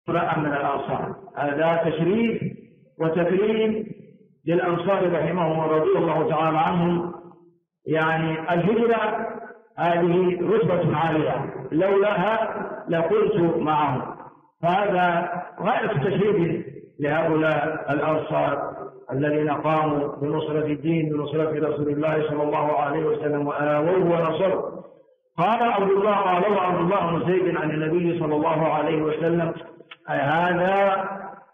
امرأ من الأنصار. هذا تشريف وتكريم للأنصار رحمهم ورضي الله تعالى عنهم. يعني الهجرة هذه رتبة عالية، لولاها لقلت معهم. فهذا غاية التشريف لهؤلاء الأنصار الذين قاموا بنصرة الدين بنصرة رسول الله صلى الله عليه وسلم وآووه ونصروا. قال عبد الله بن زيد عن النبي صلى الله عليه وسلم: هذا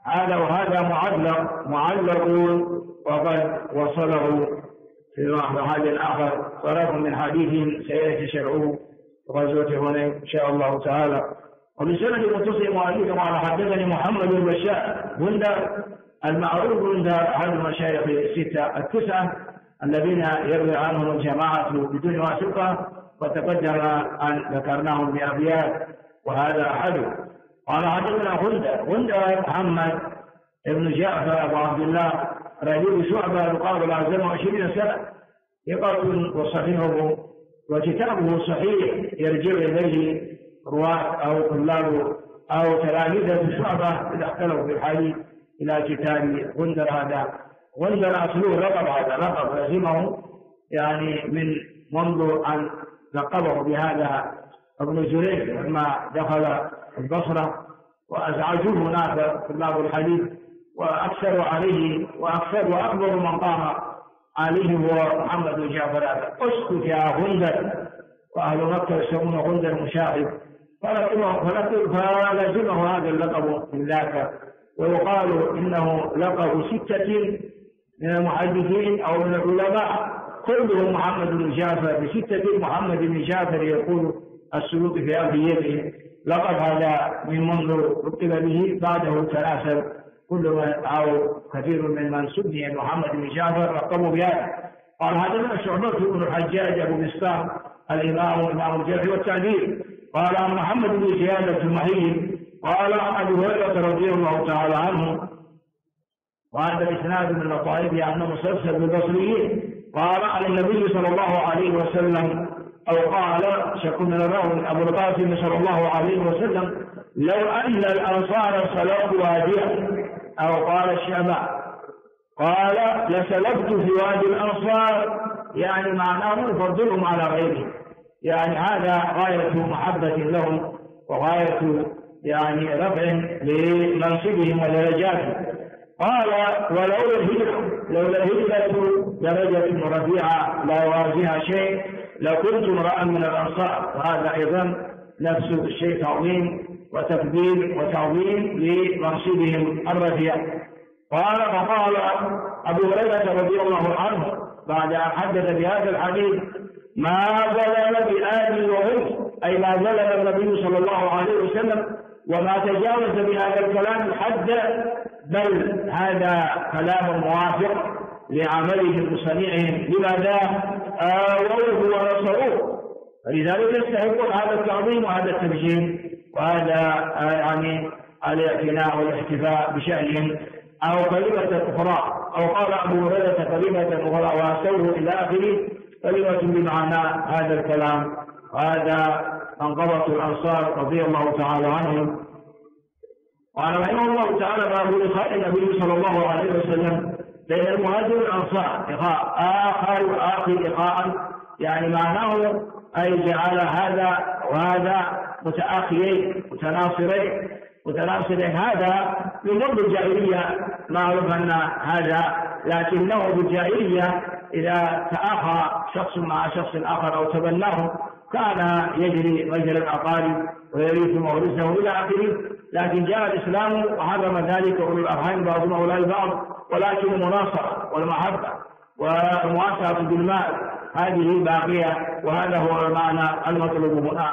معلق وقد وصله في هذا الآخر طرف من حديث سيأتي شرعه غزوة هنين إن شاء الله تعالى. وبسند متصل مؤلفه قال: حدثني محمد بن بشار غندر المعروف عند أحد المشايخ التسعة الذين يروي عنهم الجماعة بدون واسطة، وتقدم أن ذكرناهم بأبيات وهذا أحد. قال: حدثنا غندر محمد ابن جعفر أبو عبد الله رجل شعبة يقال له 20 سنة، ثقة وصحيحه وكتابه صحيح يرجع إليه رواة أو طلاب أو تلاميذ شعبة إذا اختلفوا في الحديث إلى كتاب غندر. هذا غندر أصله لقب، هذا لقب لزمه يعني من منذ أن لقبه بهذا ابن جريج لما دخل البصرة وأزعجوه هناك طلاب الحديث وأكثروا عليه وأكبر من قام عليه هو محمد بن جعفر. هذا اسكت يا غندر، وأهل مكة يسمون غندر مشاغب، فلزمه هذا اللقب من ذاك. ويقال إنه لقب 6 من المحدثين أو من العلماء كلهم محمد بن جعفر، ب6 محمد بن جعفر يقول السيوطي في أبياته. لقب هذا من منذ رتب به بعده 3 كل من أو كثير من سمي محمد بن جعفر لقبوا بهذا. قال: حدثنا شعبة بن الحجاج أبو بسطام إمام الجرح والتعديل قال: عن محمد بن زياد الجمحي قال: عن أبي هريرة رضي الله تعالى عنه، وهذا الإسناد من لطائف أنه مسلسل بالبصريين، قال: عن النبي صلى الله عليه وسلم أو قال شك من الراوي أبو القاسم صلى الله عليه وسلم: لو أن الأنصار سلكوا واديا، أو قال الشعباء قال: لسلكت في وادي الأنصار، يعني معناه يفضلهم على غيرهم، يعني هذا غاية محبة لهم وغاية يعني رفع لمنصبهم ودرجاتهم. قال: لولا الهجرة درجة رفيعة لا يوازيها شيء لكنت امرأ من الأنصار. وهذا أيضا نفس الشيء تعظيم وتفضيل وتعظيم لمنصبهم الرفيع. فقال أبو هريرة رضي الله عنه بعد أن حدث بهذا الحديث: ما ظلم بآل وهم، أي ما ظلم النبي صلى الله عليه وسلم وما تجاوز بهذا الكلام الحد، بل هذا كلام موافق لعملهم وصنيعهم. لماذا؟ آووه ونصروه، فلذلك يستحقون هذا التعظيم وهذا التبجيل وهذا يعني الاعتناء والاحتفاء بشأنهم. أو كلمة أخرى، أو قال أبو هريرة كلمة أخرى وأسوه إلى آخره، كلمة بمعنى هذا الكلام. وهذا منقبة الأنصار رضي الله تعالى عنهم. وعلى رحمه الله تعالى باب لقاء النبي صلى الله عليه وسلم بين المهاجر والأنصار لقاء آخر لقاء، يعني معناه أي جعل هذا وهذا متآخيين متناصرين. هذا من منذ الجاهلية معروف أن هذا، لكنه بالجاهلية إذا تآخى شخص مع شخص آخر أو تبناه كان يجري مجرى الأقارب ويريث مورثه إلى آخره. لكن جاء الإسلام وحرم ذلك أولو الأرحام بعضهم أولى البعض، ولكن المناصرة والمحبة والمواساة بالمال هذه باقية، وهذا هو المعنى المطلوب هنا.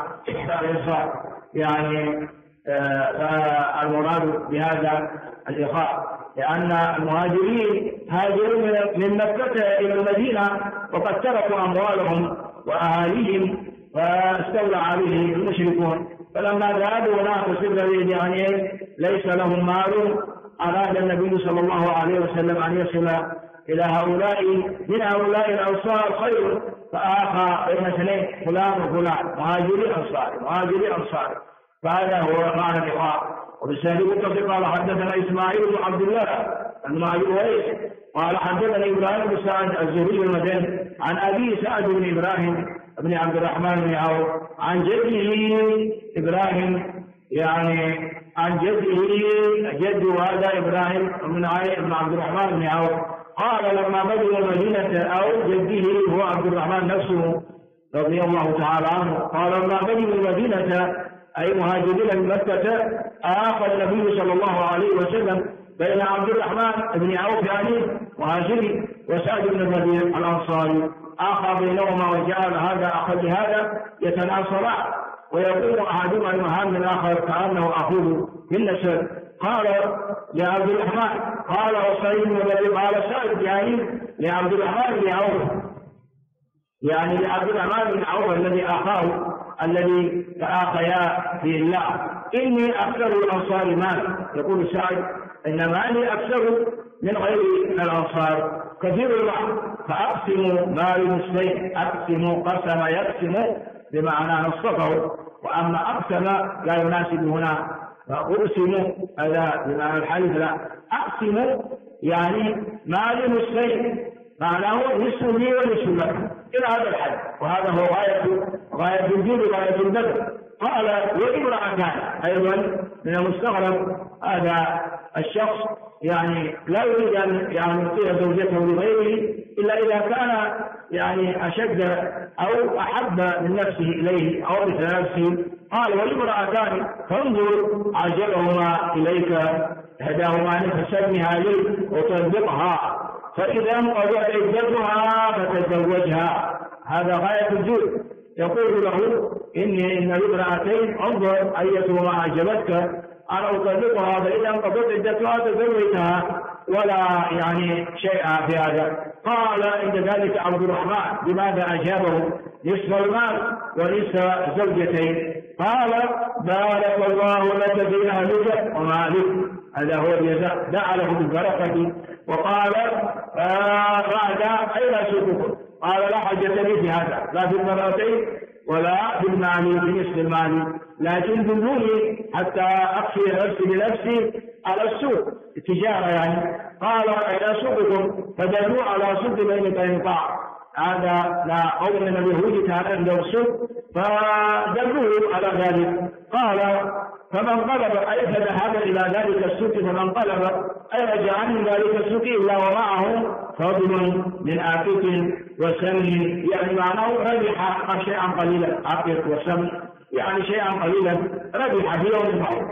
يعني المراد بهذا الإخاء، لأن المهاجرين هاجروا من مكة إلى المدينة وقد تركوا أموالهم وأهاليهم فاستولى عليه المشركون، فلما ذهبوا هناك سر يعني ليس لهم مال، أراد النبي صلى الله عليه وسلم أن يصل إلى هؤلاء من هؤلاء الأنصار خير، فآخى بين اثنين فلان وفلان مهاجري أنصار. فهذا هو معنى اللقاء. وبالسند المتصل قال حدثنا إسماعيل بن عبد الله بن أبي أويس قال حدثنا إبراهيم بن سعد الزهري المدني عن أبي سعد بن إبراهيم بن عبد الرحمن بن عوف عن جده إبراهيم، يعني عن جده هذا إبراهيم بن عبد الرحمن بن عوف قال لما بدأ المدينة أو جده هو عبد الرحمن نفسه رضي الله تعالى عنه قال لما بدأ المدينة أي مهاجرين من مكة آخى النبي صلى الله عليه وسلم بين عبد الرحمن بن عوف يعني مهاجري وسعد بن الربيع الأنصاري، آخى بينهما وجعل هذا أخذ هذا يتناصران ويقول أحدهما المهام الآخر كأنه أخوه بالنسب. قال لعبد الرحمن قال وسعيد بن الربيع قال سعد يعني لعبد الرحمن بن عوف، يعني لعبد الرحمن بن عوف الذي أخاه الذي تآخيا في الله إني أكثر الأنصار مال، يقول سعد إن مالي أكثر من غير الأنصار كثير المال فأقسم مالي نصفين، أقسم قسم يقسم بمعنى نصفه، وأما أقسم لا يناسب هنا فأقسم هذا بمعنى الحلف لا، أقسم يعني مالي نصفين معناه نصف لي ونصف لك إلى هذا الحد، وهذا هو غاية الجود وغاية البذل. قال وامرأتان أيضا من المستغرب هذا الشخص يعني لا يريد أن يعطي زوجته لغيره إلا إذا كان يعني أشد أو أحب من نفسه إليه أو مثل نفسه. قال والامرأتان فانظر عجلهما إليك إحداهما فسمها لي وطلقها فإذا انقضت عدتها فتزوجها. هذا غاية الجود، يقول له إن الامرأتين انظر أيتهما أعجبتك أنا أطلقها فإذا انقضت عدتها تزوجها ولا يعني شيء في هذا. قال عند ذلك عبد الرحمن لماذا أجابه نصف المال ونصف زوجتين؟ قال بارك الله لك في أهلك ومالك، هذا هو الجزاء، دعا له بالبركة. وقال بعد أين أسوقكم؟ قال لا حاجة لي في هذا لا في المرأتين ولا في المال بنصف المال، لكن دلوني حتى أخفي نفسي بنفسي على السوق التجارة يعني. قال أين أسوقكم؟ فدلوا على سوق بين قينقاع، هذا لا قول من اليهود كان عنده السوق فدلوه على ذلك. قال فمن طلب أي فذهب إلى ذلك السوق فمن طلب أي رجع من ذلك السوق إلا ومعه فضل من آفة وسمن، يعني معناه ربح شيئا قليلا، آفة وسمن يعني شيئا قليلا ربح في يوم معروف.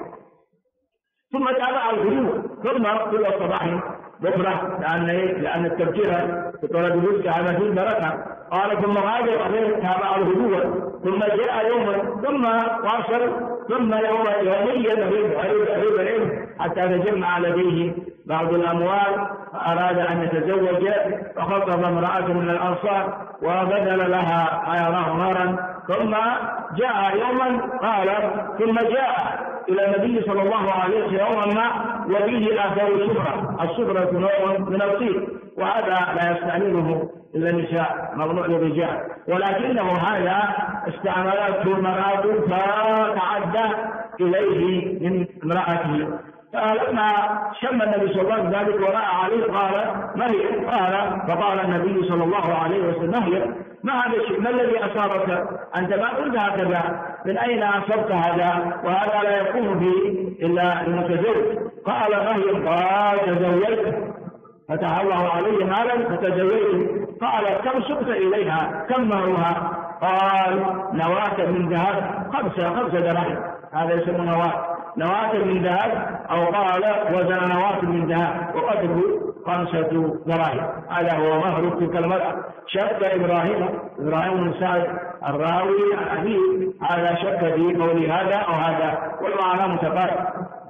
ثم تابع الغلو ثم كل صباح بكرة لأن التبكير في طلب الرزق هذا فيه بركة. قال ثم غادر عليه تابع الغلو ثم جاء يوما ثم واصل ثم يوميا غريب العلم حتى تجمع لديه بعض الأموال فأراد أن يتزوج فخطب امرأة من الأنصار وبذل لها ما يراه نارا. ثم جاء يوما قال ثم جاء إلى النبي صلى الله عليه وسلم يوما وفيه آثار الصفرة، الصفرة نوع من الطيب وهذا لا يستعمله إلا النساء ممنوع للرجال، ولكنه هذا استعملته المرأة فتعدى إليه من امرأته. فلما شم النبي صلى الله عليه وسلم ذلك ورأى عليه قال ما هي؟ فقال النبي صلى الله عليه وسلم ما هي؟ ما هذا الشيء؟ ما الذي أصابك؟ أنت ما قلت هكذا، من أين أصبت هذا؟ وهذا لا يكون به إلا المتزوج. قال ما هي؟ قال تزوجت فتح الله عليه مالا فتزوجت. قال كم سقت إليها؟ كم مهرها؟ قال نواة من ذهب، خمسة دراهم، هذا يسمى نواة من ذهب، أو قال وزن نواة من ذهب وقدره 5 دراهم، هذا هو مهر تلك المرأة. شك إبراهيم بن سعد الراوي عن أبيه هذا شك في قول هذا أو هذا والمعنى متقارب.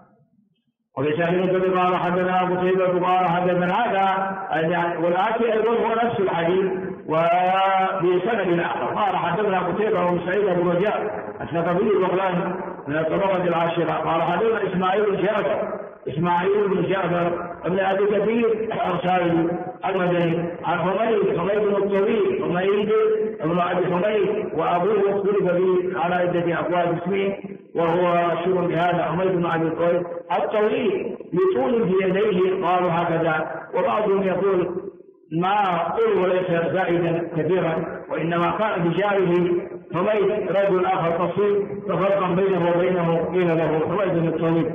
وبسهل قال حدثنا أبو طيبة قال حدثنا هذا والآتي أيضا هو نفس الحديث وبسند آخر. قال حدثنا أبو طيبة بن سعيد أبو رجاء الثقفي البغلاني من الطبقة العاشرة قال حدثنا إسماعيل بن جعفر إسماعيل بن جعفر بن أبي كثير الأنصاري المدني، عن حميد بن الطويل، حميد بن أبي حميد، وأبوه اختلف به على عدة أقوال اسمه، وهو مشهور بهذا حميد بن أبي الطويل لطول في يديه قالوا هكذا، وبعضهم يقول ما طول وليس زائدا كثيرا، وإنما كان بجاره حميد رجل آخر قصير، ففرقا بينه وبينه قيل له حميد بن الطويل.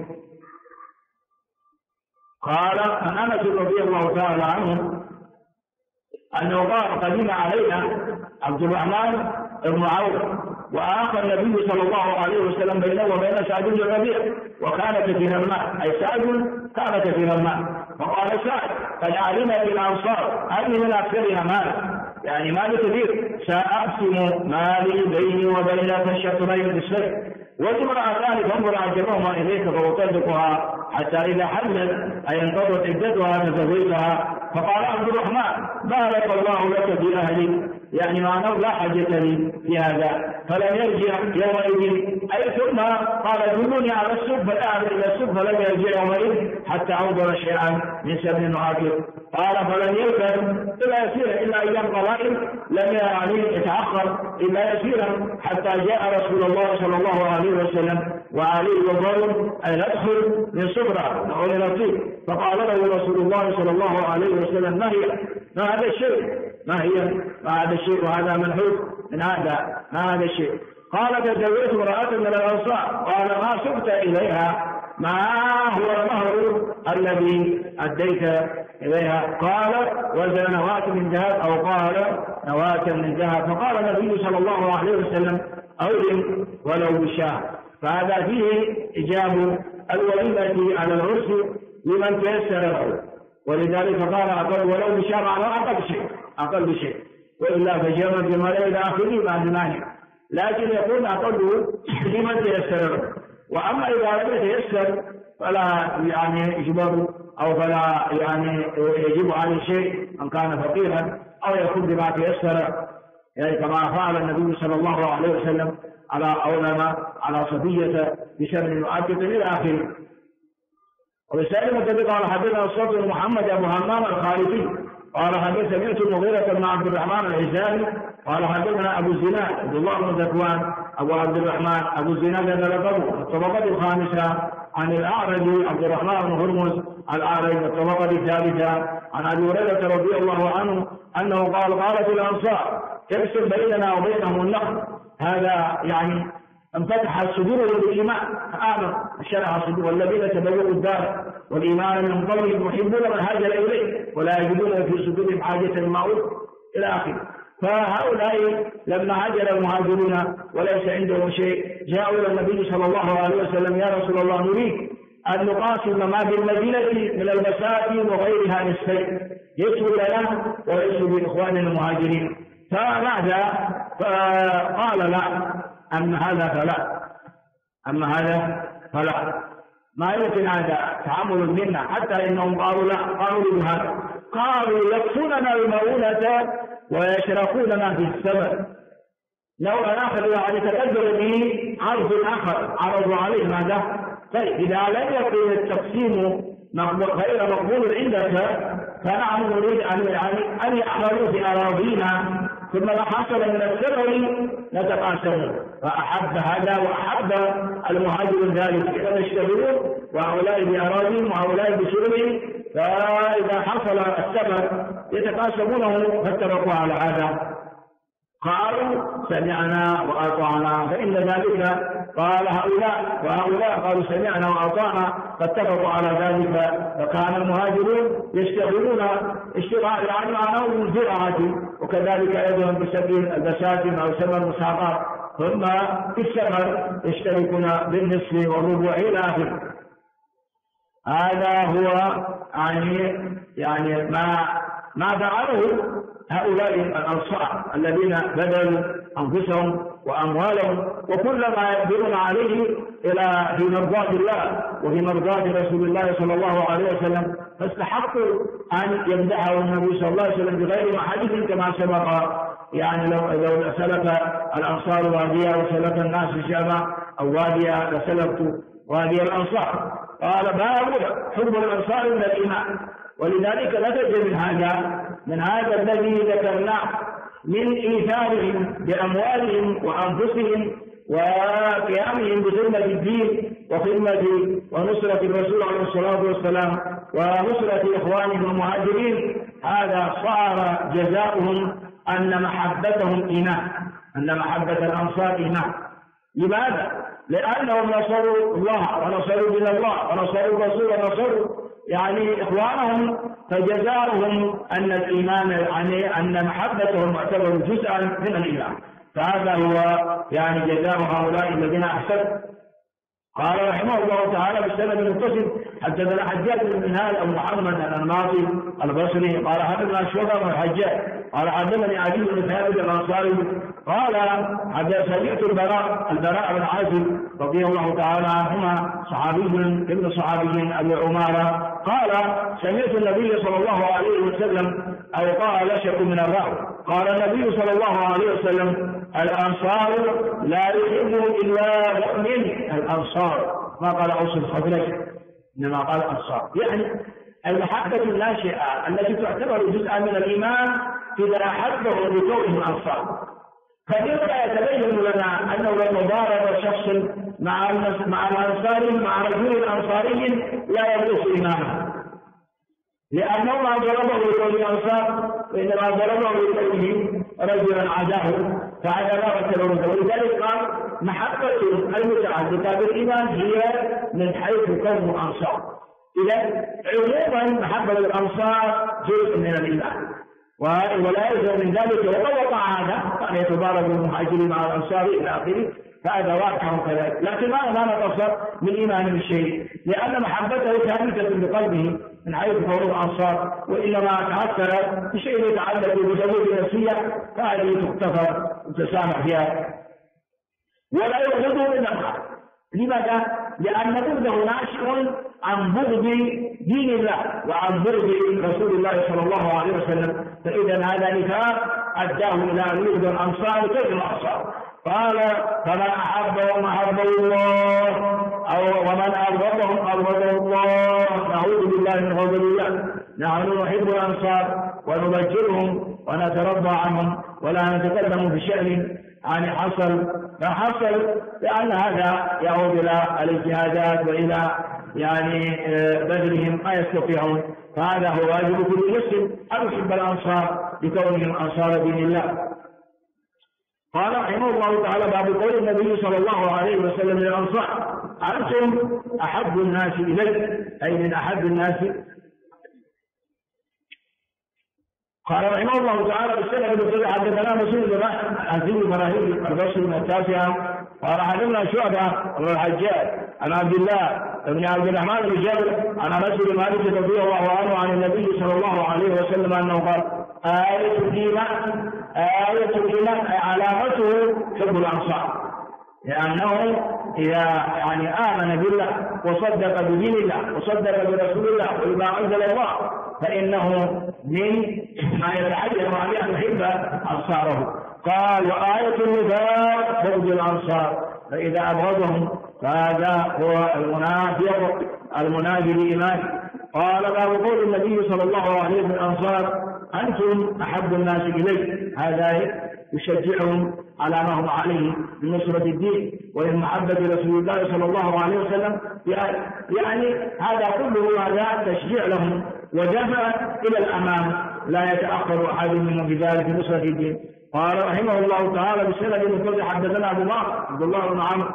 قال عن أنس رضي الله تعالى عنه أنه قال قدم علينا عبد الرحمن بن عوف وآخى النبي صلى الله عليه وسلم بينه وبين سعد بن الربيع، وكان كثير الماء، أي سعد كان كثير الماء، فقال سعد قد علمت الأنصار أني من أكثرها مال، يعني مال كثير، سأقسم مالي بيني وبينك الشطرين بالسر، وامرأتان فانظر عجبهما إليك فأطلقها حتى إذا حلت أي انقضت عدتها تزوجها. فقال عبد الرحمن بارك الله لك في أهلي، يعني معناه لا حاجة لي في هذا، فلم يرجع يومئذ، أي ثم قال دلوني على السوق فذهب إلى السوق فلم يرجع يومئذ حتى أوضر شيئا من سبن وعاكر. قال فلم يلبث إلا يسير إلا أيام قلائل، لم يعني يتأخر إلا يسيرا حتى جاء رسول الله صلى الله عليه وسلم وعليه وضرب أن يدخل من صبرة أو من الطيب، فقال له رسول الله صلى الله عليه وسلم ما هي؟ ما هذا الشيء؟ ما هي؟ ما هذا الشيء؟ وهذا منحوس من هذا، ما هذا الشيء؟ قال تزوجت امرأة من الأنصار، قال ما سبت إليها؟ ما هو المهر الذي أديت إليها؟ قال وزن نواة من ذهب، أو قال نواة من ذهب، فقال النبي صلى الله عليه وسلم أولم ولو بشاه. فهذا فيه إجاب الوليمة على العرس لمن تيسر له، ولذلك قال أقل ولو بشاه معنى أقل شيء، وإلا فجرا بما لا إلى آخره مع المانع، لكن يكون أقل لمن تيسر له. وأما إذا لم يتيسر فلا يعني يجبر أو فلا يعني يجب عليه شيء من كان فقيرا، أو يكون بما تيسر، يعني كما فعل النبي صلى الله عليه وسلم على صفية بسبب مؤكد إلى آخره. وبالسائل المتفق قال حدثنا الصوت بن محمد أبو همام الخالدي قال سمعت المغيرة بن عبد الرحمن العزامي قال حدثنا أبو الزناد عبد الله بن ذكوان أبو عبد الرحمن أبو الزناد هذا لقبه الطبقة الخامسة، عن الأعرج عبد الرحمن بن هرمز الأعرج الطبقة الثالثة، عن أبي هريرة رضي الله عنه أنه قالت الأنصار ارسل بيننا وبينهم النخل. هذا يعني انفتح الصدور بالإيمان، آمن شرح الصدور، والذين تبوأوا الدار والإيمان من قبلهم يحبون من هاجر إليه ولا يجدون في صدورهم حاجة مما أوتوا إلى آخره. فهؤلاء لما هاجر المهاجرون وليس عندهم شيء جاءوا إلى النبي صلى الله عليه وسلم يا رسول الله نريد أن نقاسم ما بالمدينة من المساكن وغيرها نصفين، يسوي لنا ويسوي لإخواننا المهاجرين، فماذا؟ فقال لا، أما هذا فلا ما يمكن هذا تعامل منا، حتى إنهم قالوا لا، قالوا لهذا قالوا يكفوننا المؤونة ويشركوننا في الثمن. نوع آخر يعني تقدر به عرض آخر عرضوا عليه ماذا؟ طيب إذا لم يكن التقسيم غير مقبول عندك فنحن نريد أن يحضروا في أراضينا، ثم ما حصل من السبب نتقاسم. فأحب هذا وأحب المهاجر ذلك، إذا يشتغلون وهؤلاء بأراضيهم وهؤلاء بسلمهم، فإذا حصل السبب يتقاسمونه، فاتفقوا على هذا. قالوا سمعنا وأطعنا، فإن ذلك قال هؤلاء وهؤلاء قالوا سمعنا وأطعنا، فاتفقوا على ذلك. فكان المهاجرون يشتغلون اشتغال يعني معناه بالزراعة، وكذلك أيضا بسبيل البساتين أو ثمن المساقات، ثم في الثمر يشتركون بالنصف والربع إلى آخره. هذا هو يعني ما فعله هؤلاء الأنصار الذين بذلوا أنفسهم وأموالهم وكل ما يقدرون عليه إلى في مرضاة الله وفي مرضاة رسول الله صلى الله عليه وسلم، فاستحقوا أن يمدحه النبي صلى الله عليه وسلم بغير حديث كما سبق. يعني لو سلك الأنصار واديا وسلك الناس شعبا أو واديا لسلكت وادي الأنصار. قال باب حب الأنصار من الإيمان. ولذلك نتج من هذا الذي ذكرناه من إيثارهم بأموالهم وأنفسهم وقيامهم بخدمة الدين وخدمة ونصرة الرسول عليه الصلاة والسلام ونصرة إخوانهم المهاجرين، هذا صار جزاؤهم أن محبتهم إيمان، أن محبة الأنصار إيمان. لماذا؟ لأنهم نصروا الله ونصروا دين الله ونصروا الرسول ونصروا يعني إخوانهم، فجزاؤهم أن الإيمان يعني أن محبتهم معتبر جزءا من الإيمان. فهذا هو يعني جزاء هؤلاء الذين أحسنوا. قال رحمه الله تعالى بالسند المتصل حدثنا حجاج بن منهال أو محمد الأنماطي البصري قال حدثنا شعبة بن الحجاج قال حدثني علي بن ثابت الأنصاري قال سمعت البراء بن عازب رضي الله تعالى عنهما صحابي ابن صحابي أبي عمارة قال سمعت النبي صلى الله عليه وسلم أو قال شك من الراوي قال النبي صلى الله عليه وسلم الأنصار لا يحبهم إلا مؤمن. الأنصار ما قال أوصل الخزرج إنما قال أنصار، يعني المحبة الناشئة التي تعتبر جزءا من الإيمان إذا أحبه لكونهم أنصار. فبما يتبين لنا أنه لو ضارب شخص مع الأنصار مع رجل أنصاري لا يبلغ إيمانه، لأنه ما ضربه لكون أنصار وإنما ضربه لكونه رجلا عداه فهذا لا يعتبر. ولذلك قال محبة المتعلقة بالإيمان هي من حيث كونه أنصار. إذا عموما محبة الأنصار جزء من الإيمان ولا يلزم من ذلك ولو وقع هذا فأن يتضارب المهاجرين مع الأنصار إلى آخره، فهذا واقع كذلك. لكن ما نتصر من إيمان الشيء لأن محبته ثابتة بقلبه من حيث كونه الأنصار، وإنما تأثر بشيء يتعلق بزوج نفسية فهذه تغتفر وتسامح فيها ولا يبغضه من الآخر. لماذا؟ لأن بغضه ناشئ عن بغض دين الله وعن بغض رسول الله صلى الله عليه وسلم، فإذا هذا نفاق أداه إلى أن يبغض الأنصار كيف الأنصار. قال فمن أحبهم أحبه الله ومن أبغضهم أبغضه الله. نعوذ بالله من غضب الله. نحن نحب الأنصار ونبجلهم ونترضى عنهم ولا نتكلم بشأن يعني ما حصل لأن هذا يعود إلى الاجتهادات وإلى يعني بذلهم ما يستطيعون. فهذا هو واجب كل مسلم أن يحب الأنصار لكونهم أنصار دين الله. قال رحمه الله تعالى باب قول النبي صلى الله عليه وسلم للأنصار أنتم أحب الناس إلي، أي من أحب الناس. قال رحمه الله تعالى بالسنة التي حدثنا مسلم بن عزيز إبراهيم البصري من التاسعة قال حدثنا شعبة بن الحجاج عن عبد الله بن عبد الرحمن بن جابر عن أنس بن مالك رضي الله عنه عن النبي صلى الله عليه وسلم أنه قال آية الإيمان علامته حب الأنصار، لأنه إذا يعني آمن بالله وصدق بدين الله وصدق برسول الله وبما أنزل الله فإنه من ما يتعلم عليه أن يحب أنصاره. قال وآية النفاق بغض الأنصار، فإذا أبغضهم فهذا هو المنافق المنافي لإيمانه. قال باب قول النبي صلى الله عليه وسلم الأنصار أنتم أحب الناس إلي، هذا يشجعهم على ما هم عليه من نصرة الدين ومن محبة رسول الله صلى الله عليه وسلم. يعني هذا كله هذا تشجيع لهم ودفع إلى الأمام لا يتأخر أحد منهم بذلك في نصرة الدين. قال رحمه الله تعالى بالسند المتصل حدثنا أبو بكر عبد الله بن عمرو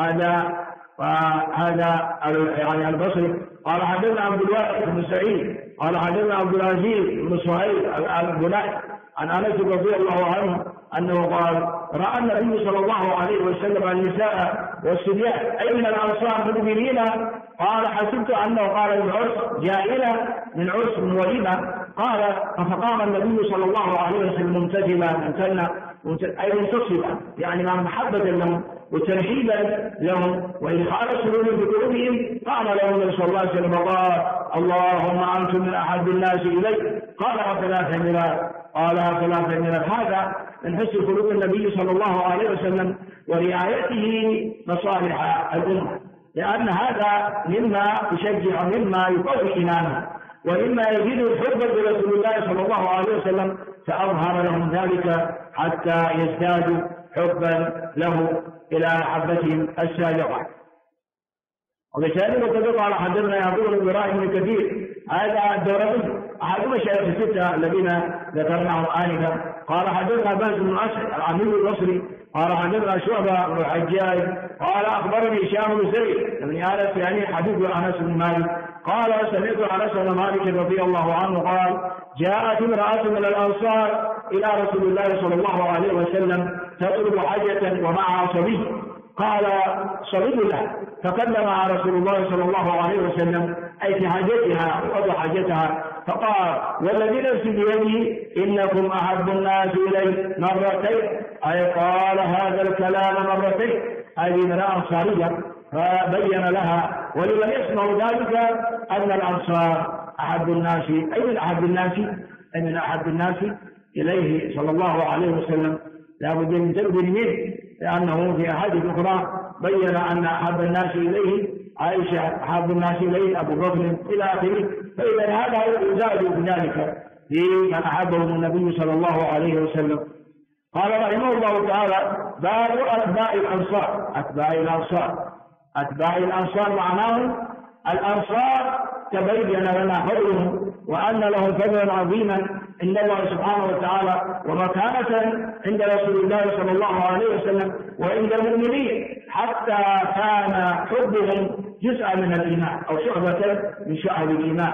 هذا يعني البصري قال حدثنا عبد الواحد بن سعيد قال حدثنا عبد العزيز بن صهيب البنائي عن أنس رضي الله عنه أنه قال رأى النبي صلى الله عليه وسلم النساء والصبيان أي من الأنصار مدبرين. قال حسبت أنه قال من عرس جائلة من عرس من وليمة. قال فقام النبي صلى الله عليه وسلم ممتثلا أي منتصبا يعني مع محبة لهم وترحيبا لهم وإدخال سرور بقلوبهم. قام لهم النبي صلى الله عليه وسلم وقال اللهم أنتم من أحب الناس إلي. قالها 3 مرات هذا من حسن خلق النبي صلى الله عليه وسلم ورعايته مصالح الأمة. لأن هذا مما يشجع، مما يقوي إيمانه، ومما يزيد الحب برسول الله صلى الله عليه وسلم، فأظهر لهم ذلك حتى يزدادوا حبا له إلى محبتهم السابقة. وبالتالي وتدل على حدثنا يعقوب بن إبراهيم بن كثير هذا الدورقي أحد مشايخ الستة الذين ذكرناهم آنفا. قال حدثنا باز بن أسد العميد البصري قال حدثنا شعبة بن الحجاج قال أخبرني هشام بن زيد بن أنس يعني حديث أنس بن مالك قال سمعت أنس بن مالك رضي الله عنه قال جاءت امرأة من الأنصار إلى رسول الله صلى الله عليه وسلم تطلب حاجة ومعها صبي، قال صبي له، فكلم مع رسول الله صلى الله عليه وسلم أي في حاجتها وقضى حاجتها، فقال والذي نفسي بيده إنكم أحب الناس إلي مرتين، أي قال هذا الكلام مرتين، هذه امرأة أنصارية، فبين لها ولمن يسمع ذلك أن الأنصار أحب الناس، أي من أحب الناس، أي من أحب الناس إليه صلى الله عليه وسلم، لا بد من تنبيه منه، لأنه في أحاديث أخرى بين أن أحب الناس إليه عائشة، أحب الناس إليه أبو بكر إلى آخره. فإذا هذا يزاد بذلك في من أحبهم النبي صلى الله عليه وسلم. قال رحمه الله تعالى باب أتباع الأنصار. أتباع الأنصار معناه الأنصار تبين لنا فضلهم وأن لهم فضلا عظيما عند الله سبحانه وتعالى ومكانة عند رسول الله صلى الله عليه وسلم وعند المؤمنين، حتى كان حبهم جزءا من الإيمان أو شعبة من شعب الإيمان.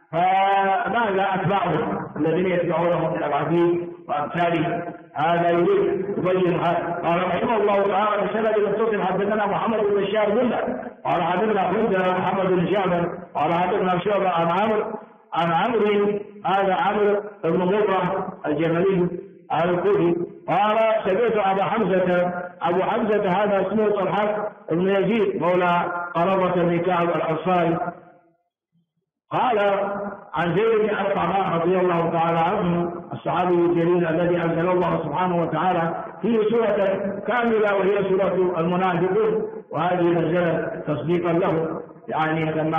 فماذا أتباعهم الذين يتبعونهم من العبيد وأمثالهم؟ هذا يريد يبين هذا. قال رحمه الله تعالى في سند المتصل حدثنا محمد بن بشار بن قال حدثنا محمد بن جابر قال حدثنا شعبة عن عمرو هذا عمرو بن مرة الجملي الكوفي قال سمعت أبو حمزة هذا اسمه طلحة بن يزيد مولى قرظة بن كعب الأنصاري قال عن زيد بن أرقم رضي الله تعالى عنه الصحابي الجليل الذي أنزل الله سبحانه وتعالى فيه سورة كاملة وهي سورة المنافقون، وهذه نزلت تصديقا له، يعني لما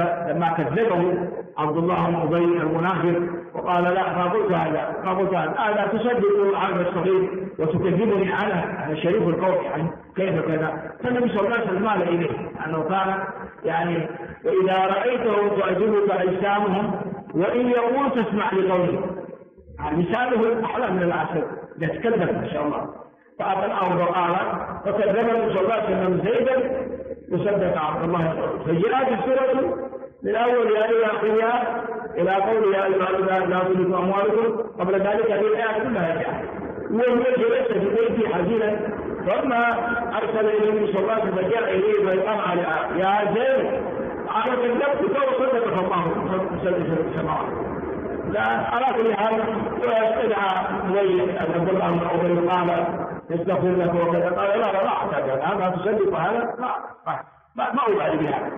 كذبه عبد الله بن أبي المنافق وقال لا ما قلت هذا تصدق هذا الصغير وتكذبني أنا شريف القوم، يعني كيف كذا؟ فالنبي صلى الله عليه وسلم مال إليه أنه كان يعني وإذا رأيته تعجبك أجسامهم وإن يقول تسمع لقوله، لسانه أحلى من العسل يتكلم ما شاء الله. فأتى الأمر قال فكذب النبي صلى الله عليه وسلم زيدا وصدق عبد الله. فجاءت السورة من أول يا أيها الأخيار إلى قول يا أيها الذين لا تلقوا أموالكم، قبل ذلك هذه الآيات كلها جاءت وهو جلس في بيته حزينا، فلما أرسل إليه النبي صلى الله عليه وسلم جاء إليه فقام على يا زيد أنا كذبتك وصدقك الله مسلسل السماوات. لا على كل حال واستدعى زيد عبد الله بن أبي قال يستغفر لك وكذا، قال لا هذا تصدق هذا ما أوعد بهذا.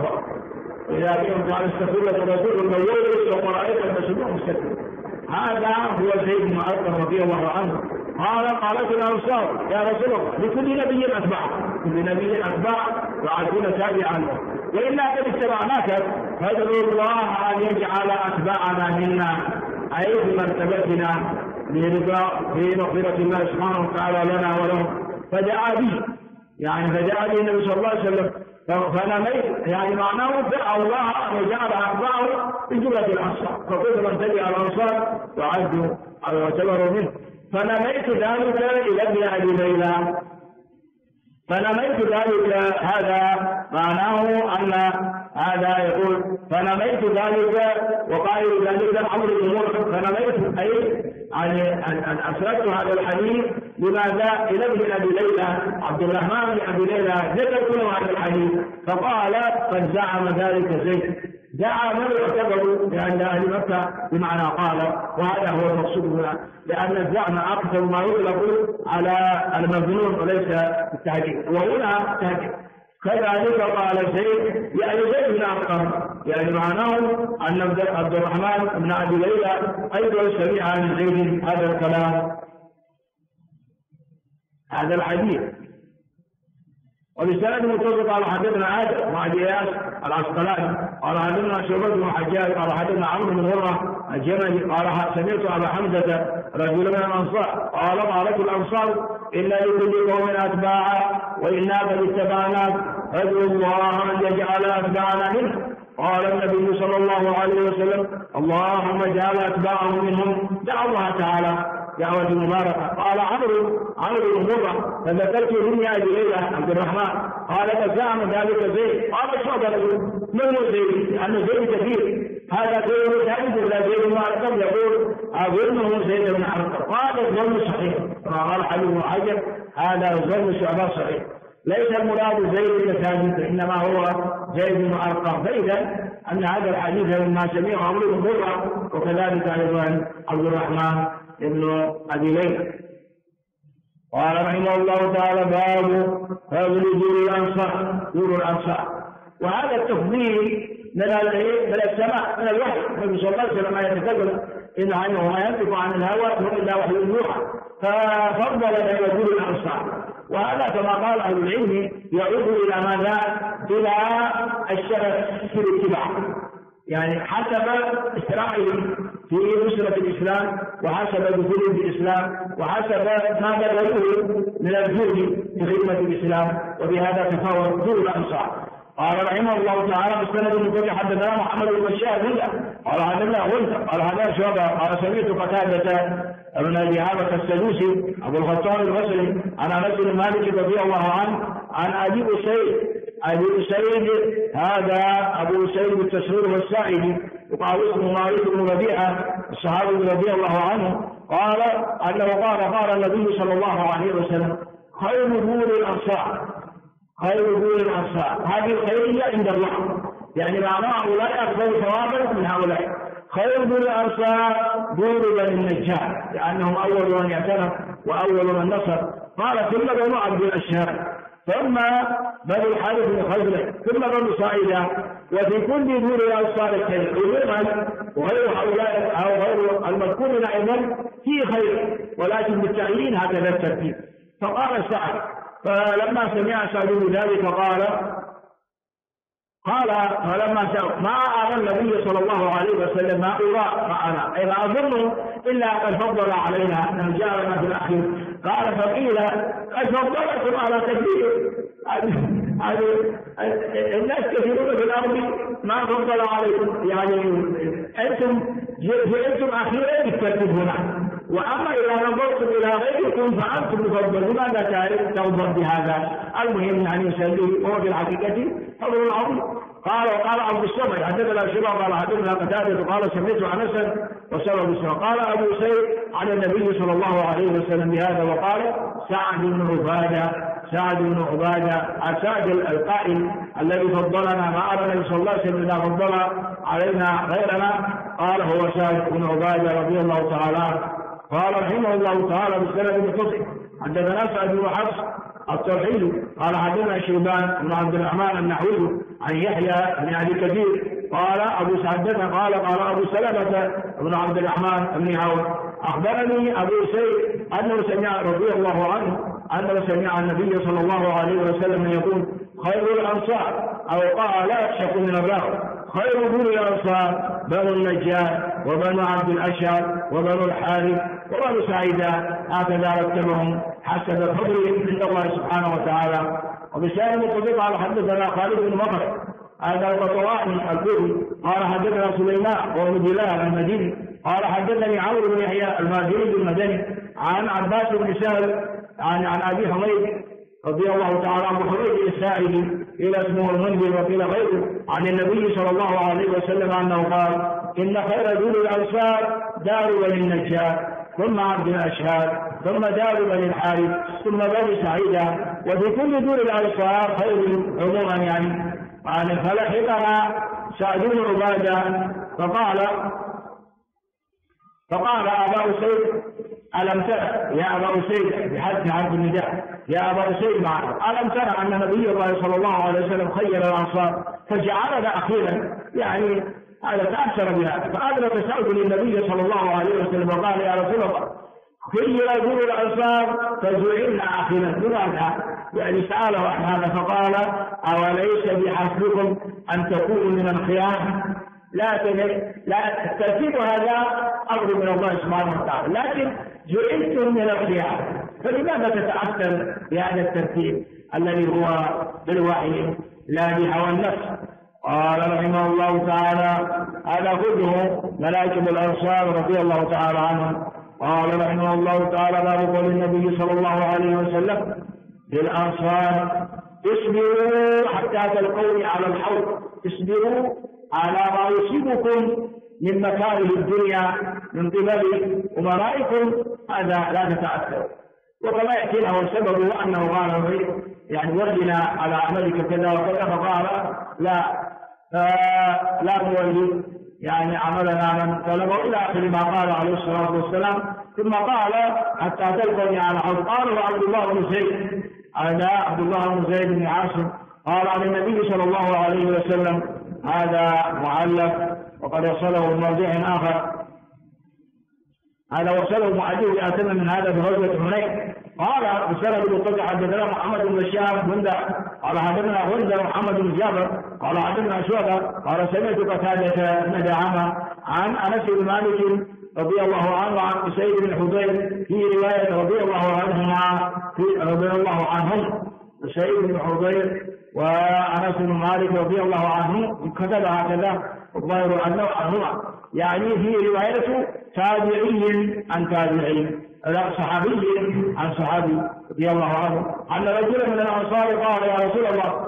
إذا كنت قال استغفر لك رسول الله يولد ورأيت المسلمين مستكبر. هذا هو زيد بن أرقم رضي الله عنه قالت الأنصار يا رسول الله لكل نبي أتباع، كل نبي أتباع وعلينا تابعا له، وإلا قد اتبعناك فادعوا الله أن يجعل أتباعنا منا، أي في مرتبتنا في مغفرة الله سبحانه وتعالى لنا ولهم. فدعا به النبي صلى الله عليه وسلم فنميت، يعني معناه دعا الله أن يجعل أتباعه من جملة الأنصار، فكل من تبع الأنصار وعدوا أو اعتبروا منه. فنميت ذلك إلى ابن أبي ليلى، فنميت ذلك هذا معناه أن هذا يقول فنميت ذلك وقائل ذلك عمرو بن مرة، فنميت أي أن أسردت هذا الحديث لماذا إلى ابن أبي ليلى عبد الرحمن بن أبي ليلى ذكر كل هذا الحديث، فقال قد زعم ذلك زيد، دعا من يعتبر لأن أهل مكة بمعنى قال، وهذا هو المقصود هنا، لأن الزعم أكثر ما يطلق على المظنون وليس التهجير، وهنا تهجير. كذلك قال زيد يعني زيد بن أرقم، يعني معناه أن عبد الرحمن بن أبي ليلى أيضا سمع عن زيد هذا الكلام هذا الحديث. وبسند متصل قال حدثنا آدم مع إياس العسقلاني قال حدثنا شعبة بن الحجاج قال حدثنا عمرو بن مرة الجملي قال سمعت أبا حمزة رجل من الأنصار قالت الأنصار إن لكل قوم أتباعا وإنا قد اتبعناك فادعوا الله أن يجعل أتباعنا منه. قال النبي صلى الله عليه وسلم اللهم اجعل أتباعهم منهم. دعا الله تعالى دعوة مباركة. قال عمرو بن مرة فذكرت لابن أبي ليلى عبد الرحمن قال فزعم ذلك زيد. قال شعبة من هو زيد؟ لأن زيد كثير هذا غير ثابت ولا زيد بن أرقم يقول أظنه زيد بن أرقم. قال الظن صحيح كما قال حبيب بن حجر هذا الظن شعبة صحيح ليس المراد زيد ثابت إنما هو زيد بن أرقم. فإذا أن هذا الحديث مما سمعه عمرو بن مرة وكذلك أيضا عبد الرحمن ابن أبي ليلى. قال رحمه الله تعالى باب فضل دور الأنصار. وهذا التفضيل من السماء من الوحي. النبي صلى الله عليه وسلم يتكلم إن عنه ما ينطق عن الهوى إلا وحي يوحى ففضل بين دور الأنصار. وهذا كما قال أهل العلم يعود إلى ماذا؟ إلى الشرف في الاتباع، يعني حسب إسرائهم في نصرة الإسلام وحسب دخولهم في الإسلام وحسب ما بذلوه من الجهد في خدمة الإسلام، وبهذا تفاوت دور الأنصار. قال رحمه الله تعالى بالسند المتبع حدثنا محمد بن بشار قال حدثنا غندر قال حدثنا شعبة قال سمعت قتادة ابن أبي عامر السدوسي أبو الخطاب البصري عن أنس بن مالك رضي الله عنه عن أبي أسيد هذا أبو أسيد بالتسرير والساعدي وقال اسمه مالك بن ربيعة الصحابي رضي الله عنه قال أنه قال النبي صلى الله عليه وسلم خير دور الأنصار هذه الخيرية عند الله، يعني معنى هؤلاء أفضل ثوابا من هؤلاء. خير دور الأنصار دور بني النجار لأنهم أول من اعتنق وأول من نصر. قال ثم بنو عبد الأشهر ثم بنو الحارث بن خزرج ثم بنو سعيدة. وفي كل دور الأنصار الخير عموما وغير هؤلاء أو غير المذكورين أيضا في خير ولكن بالتعيين هكذا الترتيب. فقال سعد فلما سمع سعد ذلك قال فلما سأل ما أرى النبي صلى الله عليه وسلم ما أرى معنا أي ما أظن إلا قد فضل علينا أنه جاءنا في الأخير. قال فقيل قد فضلتم على كثير الناس كثيرون في الأرض ما فضل عليكم، يعني أنتم جئتم أخيرا بالترتيب هنا، وأما إذا نظرتم إلى غيركم فأنتم تفضلون. ماذا تفضل بهذا؟ المهم يعني يسليه هو في الحقيقة فضل عظيم. وقال عبد الصمد حدثنا شباب قال حدثنا قتادة قال سمعت أنسا وسبب السماء. قال أبو سيد عن النبي صلى الله عليه وسلم بهذا وقال سعد بن عبادة سعد القائل الذي فضلنا ما أرى النبي صلى الله عليه وسلم إذا فضل علينا غيرنا قال هو سعد بن عبادة رضي الله تعالى. قال رحمه الله تعالى بالسند المتصل حدثنا سعد بن حفص التوحيد قال حدثنا شيبان بن عبد الرحمن النحوي عن يحيى بن ابي كثير قال ابو سعدة قال ابو سلمة بن عبد الرحمن بن عوف اخبرني ابو سيد انه سمع رضي الله عنه انه سمع النبي صلى الله عليه وسلم يقول خير الانصار او قال لا يخشق من الراغب خير دور الانصار بنو النجار وبنو عبد الاشهر وبنو الحارث وبنو سعيدة هكذا رتبهم حسب فضلهم عند الله سبحانه وتعالى. وبسائل الطبيب قال حدثنا خالد بن مطر هذا القطواني الكوفي قال حدثنا سليمان وابن بلال المديني قال حدثني عمرو بن يحيى المازني المدني عن عباس بن سهل عن ابي حميد رضي الله تعالى عنه حميد الساعدي الى اسمه المنذر وقيل غيره عن النبي صلى الله عليه وسلم انه قال ان خير دور الانصار دار بني النجار ثم عبد الاشهر ثم دار بني الحارث ثم بني سعيدة. وفي كل دور الانصار خير عموما يعني فلحقنا سعد بن عبادة فقال أبا أسيد ألم ترى يا أبا أسيد بحد حرف النداء يا أبا أسيد معنا ألم ترى أن نبي الله صلى الله عليه وسلم خير الأنصار فجعلنا أخيرا، يعني هذا تأثر بهذا. فأدرك سعد للنبي صلى الله عليه وسلم وقال يا رسول الله خير دور الأنصار فجعلنا أخيرا. لماذا؟ يعني سأله عن هذا فقال أوليس بحسبكم أن تكونوا من الخيام؟ لا الترتيب هذا أمر من الله سبحانه وتعالى، لكن جئتم من الخيام، فلماذا تتأثر بهذا الترتيب الذي هو بالوحي لا بهوى النفس؟ قال رحمه الله تعالى هذا كله ملائكة الأنصار رضي الله تعالى عنهم. قال رحمه الله تعالى باب قول النبي صلى الله عليه وسلم للأنصار اصبروا حتى تلقوني على الحوض، اصبروا على ما يصيبكم من مكاره الدنيا من قبل أمرائكم، هذا لا تتأثروا. وكما يأتي له السبب أنه قال يعني وردنا على عملك كذا وكذا، فقال لا نولي يعني عملنا من طلبه إلى آخر ما قال عليه الصلاة والسلام. ثم قال حتى تلقوني على حوض. قال عبد الله بن زيد، هذا عبد الله بن زيد بن عاصم قال عن النبي صلى الله عليه وسلم هذا معلق وقد وصله موضع آخر، هذا وصله معدل بأتم من هذا بغزوة حنين. قال بسند المتصل حدثنا محمد بن بشار بن قال حدثنا غندر محمد بن جابر قال حدثنا شعبة قال سمعت قتادة بن دعامة عن أنس بن مالك رضي الله عنه عن سعيد بن حضير في رواية رضي الله عنهم سعيد بن حضير وأنس بن مالك رضي الله عنه كتب هكذا الظاهر أنه عنهما، يعني في رواية تابعي عن تابعي لا صحابي عن صحابي رضي الله عنه أن رجلا من الأنصار قال يا رسول الله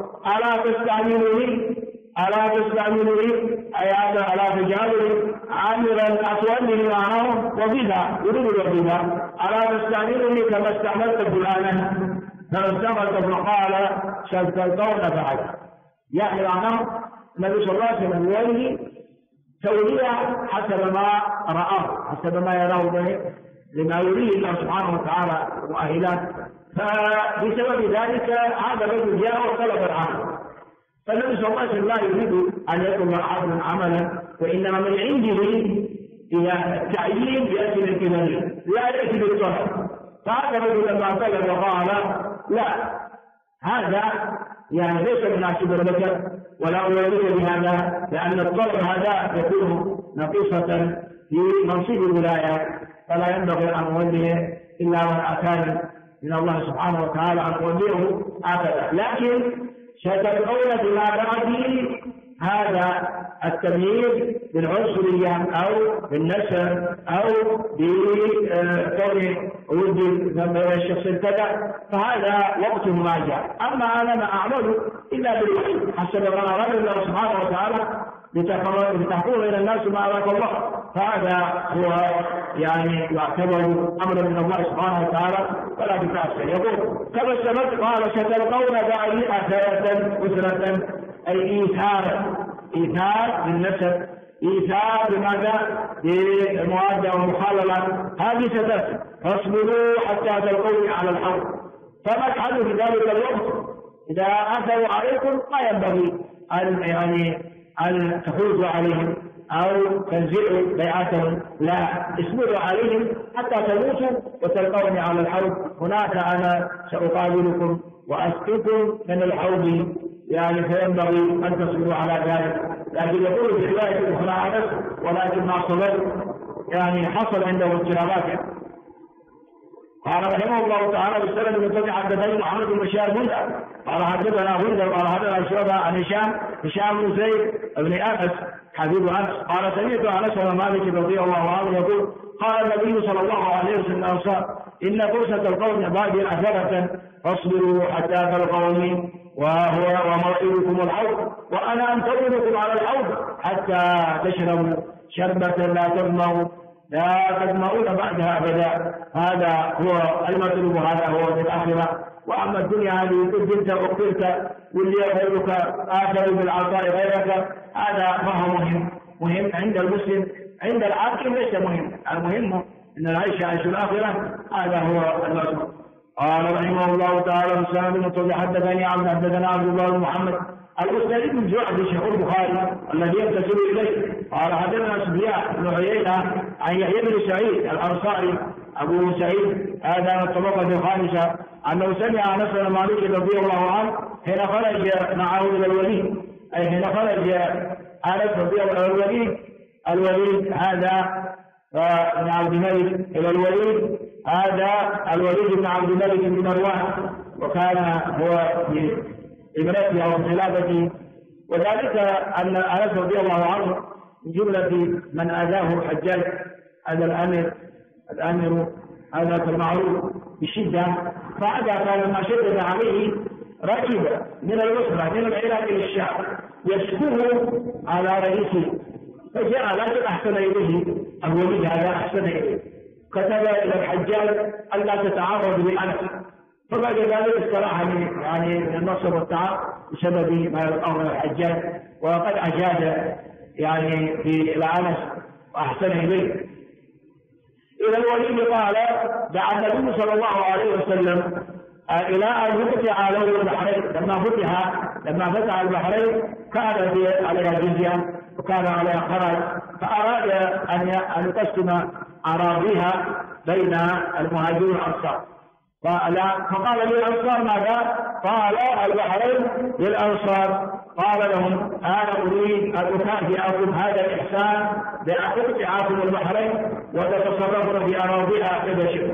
ألا تستعملني ألا تجعلني عامرا أتولي معهم وبذا يريد الوظيفة، ألا تستعملني كما استعملت فلانا فاستعملت فقال ستلقون بعد، يعني معناه النبي صلى الله عليه وسلم يولي تولية حسب ما رآه حسب ما يراه به لما يريد الله سبحانه وتعالى مؤهلات. فبسبب ذلك هذا الرجل جاء وطلب العمل، فالنبي صلى الله عليه وسلم لا يريد ان يطلب عبد عملا، وانما من عنده الى التعيين ياتي بالكبرية لا ياتي بالطلب. فهذا الرجل لما طلب وقال لا هذا يعني ليس مناسبا لك ولا أولئك بهذا، لأن الطلب هذا يكون نقيصة في منصب الولاية، فلا ينبغي أن أوليه إلا من أتاني من الله سبحانه وتعالى أن أوليه هكذا. لكن ستدعون بما بعدي هذا التمييز بالعنصرية أو بالنسب أو بكون ودي الشخص كذا، فهذا وقته ما جاء. أما أنا ما أعمل إلا بالوحي حسب ما أراد الله سبحانه وتعالى لتحكم إلى الناس ما أراك الله، فهذا هو يعني يعتبر أمر من الله سبحانه وتعالى ولا تتأثر. يقول كما سبق قال ستلقون بعدي أثرة أسرة، أي إيثار بالنسب، إيثار بماذا؟ بالموادة والمخاللة، هذه ستأتي. فاصبروا حتى تلقوني على الحوض. فما تفعلوا في ذلك الوقت إذا أثروا عليكم ما ينبغي أن تفوزوا عليهم أو تنزعوا بيعتهم، لا، اصبروا عليهم حتى تموتوا وتلقوني على الحوض، هناك أنا سأقابلكم وأسقيكم من الحوض، يعني فينبغي أن تصبروا على ذلك. لكن يقول في رواية أخرى أنس ولكن ما صبر يعني حصل عنده اضطرابات. قال رحمه الله تعالى بالسند المنتهى حدثني محمد بن بشار غندر قال حدثنا غندر قال حدثنا شعبة عن هشام بن زيد بن أنس حبيب أنس قال سمعت أنس بن مالك رضي الله عنه يقول قال النبي صلى الله عليه وسلم إن فرصة القوم بعد أثرة فاصبروا حتى تلقوني وهو وموعدكم الحوض وأنا أنتظركم على الحوض حتى تشربوا شربة لا تجمعون بعدها أبدا. هذا هو المطلوب، هذا هو في الآخرة. وأما الدنيا هذه قد انت أقتلت واللي غيرك آخر بالعطاء غيرك، هذا ما هو مهم عند المسلم، عند العاقل ليس مهم. المهم أن العيش عيش الآخرة، هذا هو المطلوب. قال رحمه الله تعالى مسلم بن طلحة حدثنا عبد الله بن محمد الأسناني بن جعد شيخ البخاري الذي ينتسب إليه قال حدثنا سفيان بن عيينة عن يحيى بن سعيد الأنصاري أبو سعيد هذا الطبقة الخامسة أنه سمع أنس بن مالك رضي الله عنه حين خرج معه إلى الوليد، أي حين خرج أنس رضي الله عنه الوليد هذا بن عبد الملك إلى الوليد، هذا الوليد بن عبد الملك بن مروان، وكان هو في ابنته أو خلافته. وذلك أن أنس رضي الله عنه من جملة من آذاه الحجاج هذا الأمر هذا كالمعروف بالشدة، فهذا لما شدد عليه ركب من الأسرة من العراق إلى الشام يشكوه على رئيسه، فجاء لا أحسن إليه الوليد هذا أحسن إليه، كتب إلى الحجاج ألا تتعرض لأنس، فبعد ذلك استراح من النصر والتعب بسبب ما يلقاه من الحجاج، وقد أجاد في أنس وأحسن إليه. إلى الوليد قال دعا النبي صلى الله عليه وسلم إلى أن يفتح له البحرين، لما فتح البحرين كان عليها جزية وكان عليها خراج، فأراد أن يقسم أراضيها بين المهاجرين والأنصار، فقال للأنصار ماذا؟ قال البحرين للأنصار، قال لهم أنا أريد أن أكافئكم هذا الإحسان بأن أقطعكم البحرين وتتصرفون في أراضيها كما شئتم.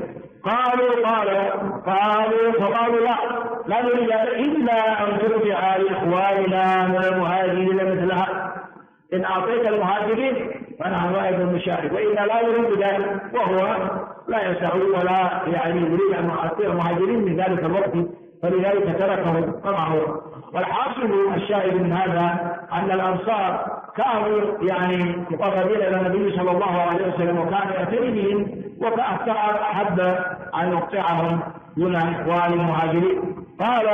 فقالوا لا نريد إلا أن ترجع لإخواننا من المهاجرين مثلها، إن أعطيت المهاجرين فنحن أيضا نشارك، وإنا لا نريد ذلك، وهو لا يسع ولا يريد أن يعطي المهاجرين من ذلك الوقت، فلذلك تركه طبعه. والحاصل الشاهد من هذا أن الأنصار كانوا مقربين إلى النبي صلى الله عليه وسلم، وكان يأتي بهم، وأحب أن يقطعهم دون إخوان المهاجرين. قال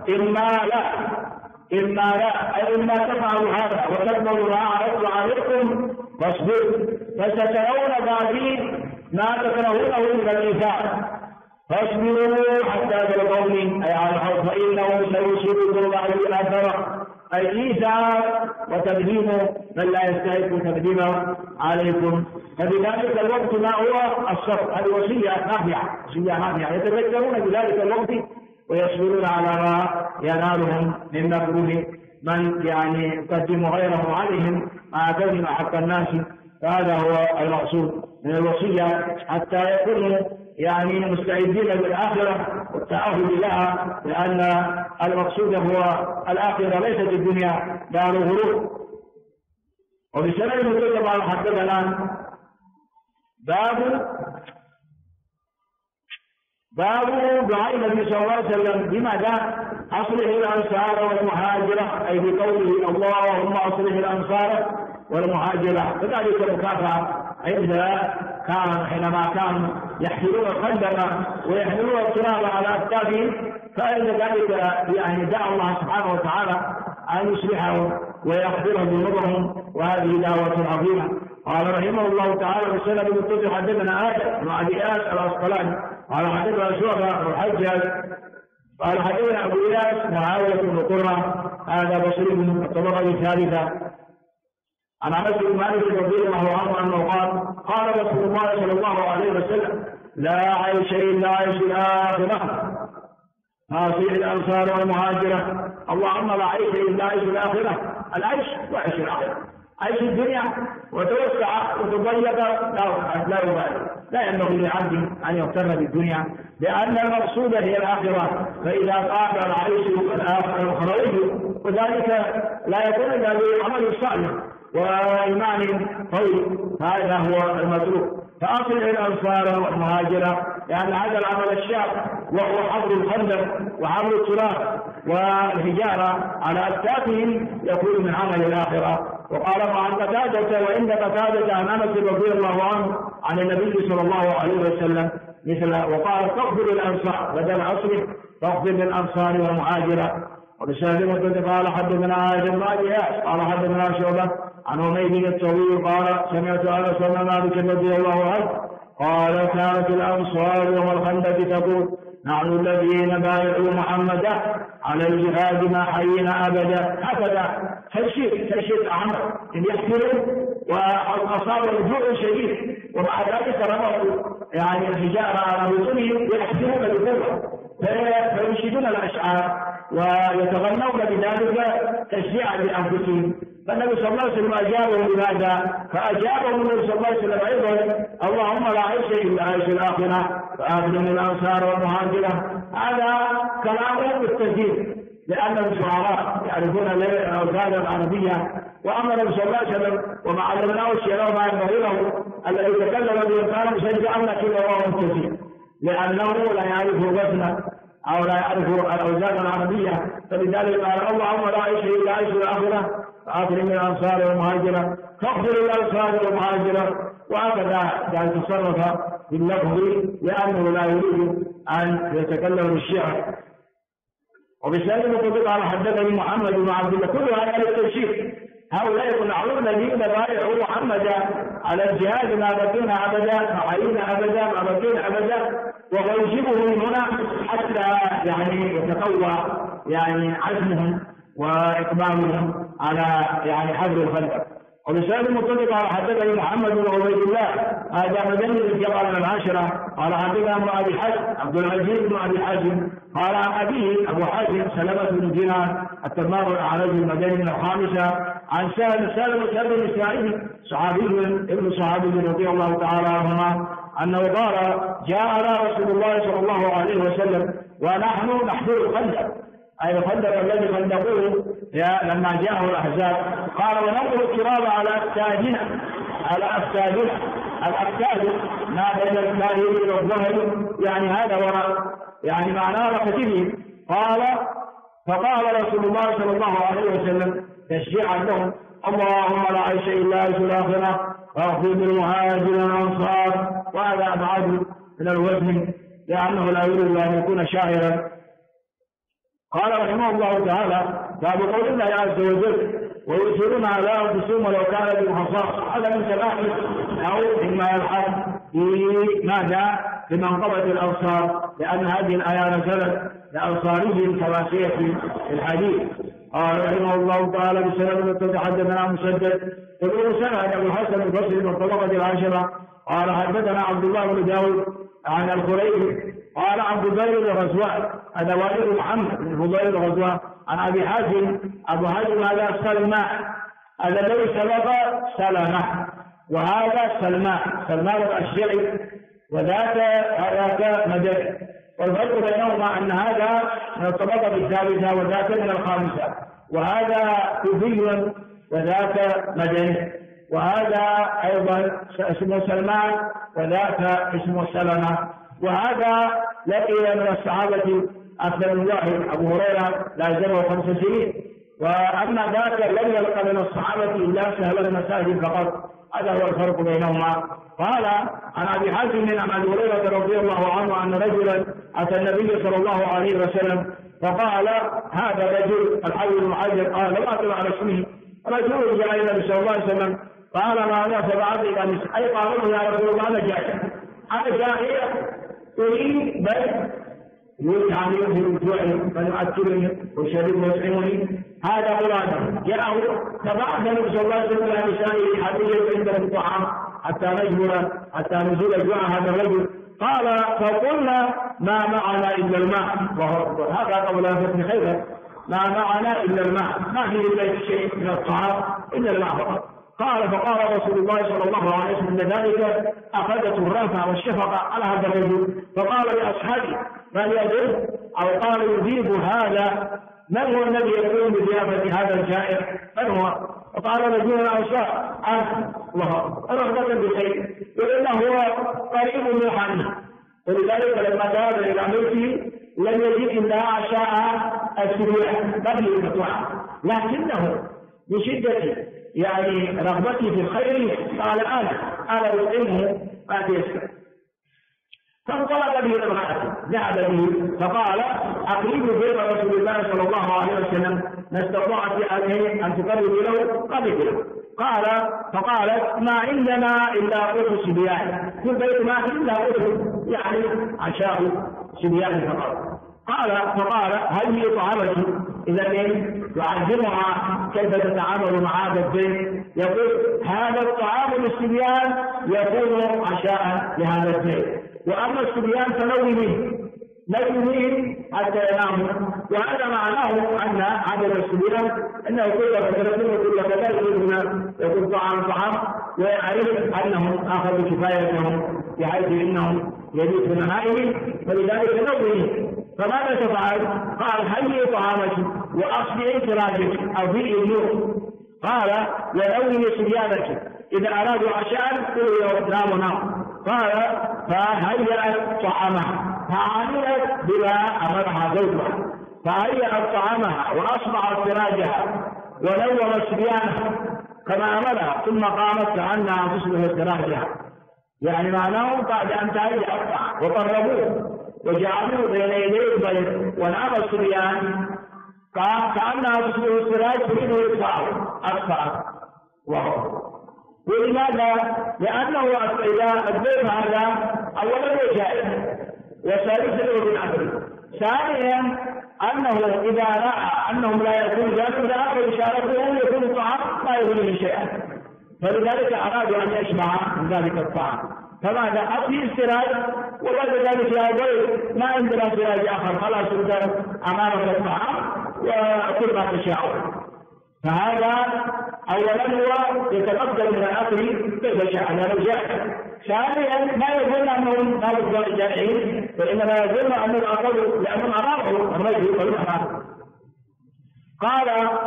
إما تفعل هذا وتقبل ما عرضت عليكم فاصبر، فسترون بعدين ما تكرهونه من الإيثار، فاصبروا حتى تلقوني أي على الحوض، فإنه سيصيبكم بعد الآخرة، أي إيثار وتقديم من لا يستحق تقديمه عليكم. فبذلك الوقت ما هو الصبر، هذه وصية نافعة يتذكرون بذلك الوقت ويصبرون على ما ينالهم من مكروه من يقدم غيره عليهم مع كونهم حق الناس. فهذا هو المقصود من الوصية، حتى يكونوا مستعدين للآخرة والتأهل لها، لأن المقصود هو الآخرة ليست الدنيا دار غرور. وبسبب المتكلم على حدثنا باب دعاء النبي صلى الله عليه وسلم بماذا؟ أصلح الأنصار والمهاجرة، أي بقوله اللهم أصلح الأنصار والمهاجرة. كذلك المكافأة كان حينما كانوا يحملون الخندق ويحملون التراب على أكتافهم، فإن ذلك دعا الله سبحانه وتعالى أن يصلحهم ويغفرهم ذنوبهم، وهذه دعوة عظيمة. قال رحمه الله تعالى بسند المتصل حدثنا آدم بن أبي إياس العسقلاني قال حدثنا شعبة الحجاج قال حدثنا أبو إياس معاوية بن قرة هذا بصري من الطبقة الثالثة عن أنس بن مالك رضي الله عنه أنه قال رسول الله صلى الله عليه وسلم لا عيش إلا عيش الآخرة، هذه الأنصار والمهاجرة. اللهم لا عيش إلا عيش الآخرة، العيش وعيش الآخرة، عيش الدنيا وتوسع وتضيق لا يبالي، لا ينبغي لعبد أن يغتر بالدنيا، لأن المقصود هي الآخرة، فإذا قام العيش الأخروي وذلك لا يكون إلا بالعمل الصالح وإيمان طيب، هذا هو المطلوب. فأصلح الأنصار والمهاجرة، لأن هذا العمل الشاق وهو حفر الخندق وحمل التراب والحجارة على أكتافهم يكون من عمل الآخرة. وقال عن قتادة وإن قتادة عن أنس رضي الله عنه عن النبي صلى الله عليه وسلم مثله، وقال تغفر الأنصار بدل أصلح تغفر للأنصار والمهاجرة. وبسالمة قال حدثنا آدم بن أبي إياس قال حدثنا شعبة عن حميد الطويل قال سمعت أنس بن مالك رضي الله عنه قال كانت الأنصار يوم الخندق تقول نحن الذين بايعوا محمدا على الجهاد ما حيينا أبدا. هكذا تشير أعمى إن وأصابوا جوع شديد، ومع ذلك رموا يعني الحجارة على بطونهم ويحسبون بالقوة، فينشدون الأشعار ويتغنون بذلك تشجيعا لأنفسهم. فالنبي صلى الله عليه وسلم أجابهم بماذا؟ فأجابهم النبي صلى الله عليه وسلم أيضا: اللهم لا عيش إلا عيش الآخرة فآخذ الأنصار والمهاجرة. هذا كلام بالتسجيل لأنهم شعراء يعرفون الأوزان العربية، وأمر النبي صلى الله عليه وسلم وما علمناه الشعر ما ينبغي له الذي يتكلم به كان مسجعا لكن رواه التسجيل، لأنه لا يعرف وزنا أو لا يعرف الأوزان العربية، فلذلك قال: اللهم لا عيش إلا عيش الآخرة فأكرم الأنصار والمهاجرة فاغفر الأنصار والمهاجرة. وهكذا كان تصرف باللفظ لأنه لا يريد أن يتكلم بالشعر. وبسبب قد قال: حدثني محمد بن عبد الله. كل هذا للتبشير، هؤلاء يقنعون الذين بايعوا محمدا على الجهاد ما بقينا أبدا، ما حيينا أبدا، ما بقينا أبدا، ويجيبهم هنا حتى يعني يتقوى يعني عزمهم وإقبالهم على يعني حفر الخندق. وبسبب المطلق قال: حدثني محمد بن عبيد الله هذا مدني الجبل من العاشرة قال: حدثنا ابن أبي حازم عبد العزيز بن أبي حازم قال عن أبيه أبو حازم سلمة بن دينار التمار الأعرج المدني من الخامسة عن سالم بن إسماعيل صحابي ابن صحابي رضي الله تعالى عنهما أنه قال: جاءنا رسول الله صلى الله عليه وسلم ونحن نحفر الخندق، أي الخندق الذي خندقوه لما جاءه الأحزاب. قال: وننظر التراب على أفسادنا، على أفسادنا، الأفساد ما بين الكاهل والظهر، يعني هذا وراء يعني معناه ركبتهم. قال: فقال رسول الله صلى الله عليه وسلم تشجيعا لهم: اللهم لا عيش إلا عيش الآخرة واغفر للمهاجرين والأنصار. وهذا أبعد من الوزن لأنه لا يريد أن يكون شاعرا. قال رحمه الله تعالى: باب قول الله عز وجل: ويؤثرون على أنفسهم ولو كان بهم خصاصة. هذا من سلاحه أو مما يلحق بماذا؟ بمنقبة الأنصار، لأن هذه الآية نزلت لأنصارهم كما سيأتي في الحديث. قال رحمه الله تعالى: بسند حدثنا مسدد وابن سند أبو الحسن البصري من طبقة العاشرة قال: حدثنا عبد الله بن داود عن الخريبي قال: عن فضيل بن غزوان هذا والد محمد بن فضيل بن غزوان عن أبي حازم أبو حازم هذا سلمان، هذا الذي سبق سلمة، وهذا سلمان الأشجعي، وذاك مدني. والفرق بينهما أن هذا من الطبقة الثالثة وذاك من الخامسة، وهذا كوفي وذاك مدني، وهذا أيضا اسمه سلمان وذاك اسمه سلمة. وهذا لقي من الصحابة أكثر من واحد، أبو هريرة لا يزال 5 سنين، وأما ذاك لم يلقى من الصحابة إلا سهل المساجد فقط. هذا هو الفرق بينهما. قال عن أبي حازم عن أبي هريرة رضي الله عنه أن رجلا أتى النبي صلى الله عليه وسلم فقال: هذا الرجل الحي المعجل، قال: لم أطلع على اسمه. رجل جاء إلى النبي صلى الله عليه وسلم قال: ما أنا فبعث إلى النساء، أي قال له: يا رسول الله أنا جائع أريد بل يطعم يظهر الجوع فيؤكلني ويشربني ويطعمني، هذا مراده. جاءه فبعث النبي صلى الله عليه وسلم الى نسائه حتى عنده الطعام حتى نزول جوع هذا الرجل. قال: فقلنا: ما معنا الا الماء. هذا قبل فتح خيبر: ما معنا الا الماء، ما في الا شيء من الطعام الا الماء فقط. قال: فقال رسول الله صلى الله عليه وسلم ذلك أخذته الرأفة والشفقة على هذا الرجل، فقال لأصحابه: من يضرب أو قال يجيب هذا؟ من هو الذي يقوم بضيافة هذا الجائع؟ من هو؟ فقال رجل الأنصار: الله رغبة بخير، وإنه هو قريب من حنه. ولذلك لما ذهب إلى بيته لم يجد إلا عشاء السبيع قبل الطعام، لكنه بشدة يعني رغبتي في الخير قال: أنا أطعمه ما تيسر. فانطلق به امرأته، ذهب به فقال: أقرب بر رسول الله صلى الله عليه وسلم ما استطاعت أن تقرب له قبل. فقالت: ما عندنا إلا قوت صبيان، في البيت ما إلا قوت يعني عشاء صبيان فقط. فقال: هل هي طعامتي؟ إذا يعلمها كيف تتعامل مع هذا الضيف. يقول هذا الطعام للصبيان يكون عشاء لهذا الضيف، وأما الصبيان نومه حتى يناموا. وهذا معناه أن عدد الصبيان أنه كل فترة وكل فتاة يكون طعام ويعرف أنهم أخذوا كفايتهم بحيث أنهم يبيتون نائمين، فلذلك نومه. فماذا تفعل؟ قال هيئي طعامك وأصبعي سراجك أو في النور. قال ونومي صبيانك إذا أرادوا عشاء قلوا نام. قال فهيأت طعامها فعملت بما أمرها زوجها، فهيأت طعامها وأصبعت سراجها ونوم صبيانها كما أمرها، ثم قامت كأنها تصبح سراجها. يعني معناه بعد أن تهيأ الطعام وقربوه وجعلوه بين يديه الضيف ونام الصبيان كأنها تصبح السراج تريد أطفأ وهو. ولماذا؟ لأنه إذا الضيف هذا أولا جائز، وثالثا له بالأمر، ثانيا أنه إذا رأى أنهم لا يكون ذلك فأخذ إشارته يكون الطعام لا يغنيه شيئا، فلذلك أرادوا أن يشبع من ذلك الطعام. فماذا؟ أطفئ السراج وبعد ذلك يا ضيف ما عندنا سراج آخر، خلاص أمامك الطعام وكل ما تشاء. فهذا أولا هو يتقدم من الأكل كيف شاء لو جاء. ثانيا ما يظن أنهم لا جائعين، فإنما يظن أنهم أقلوا لأنهم أرادوا الرجل والمرأة. قال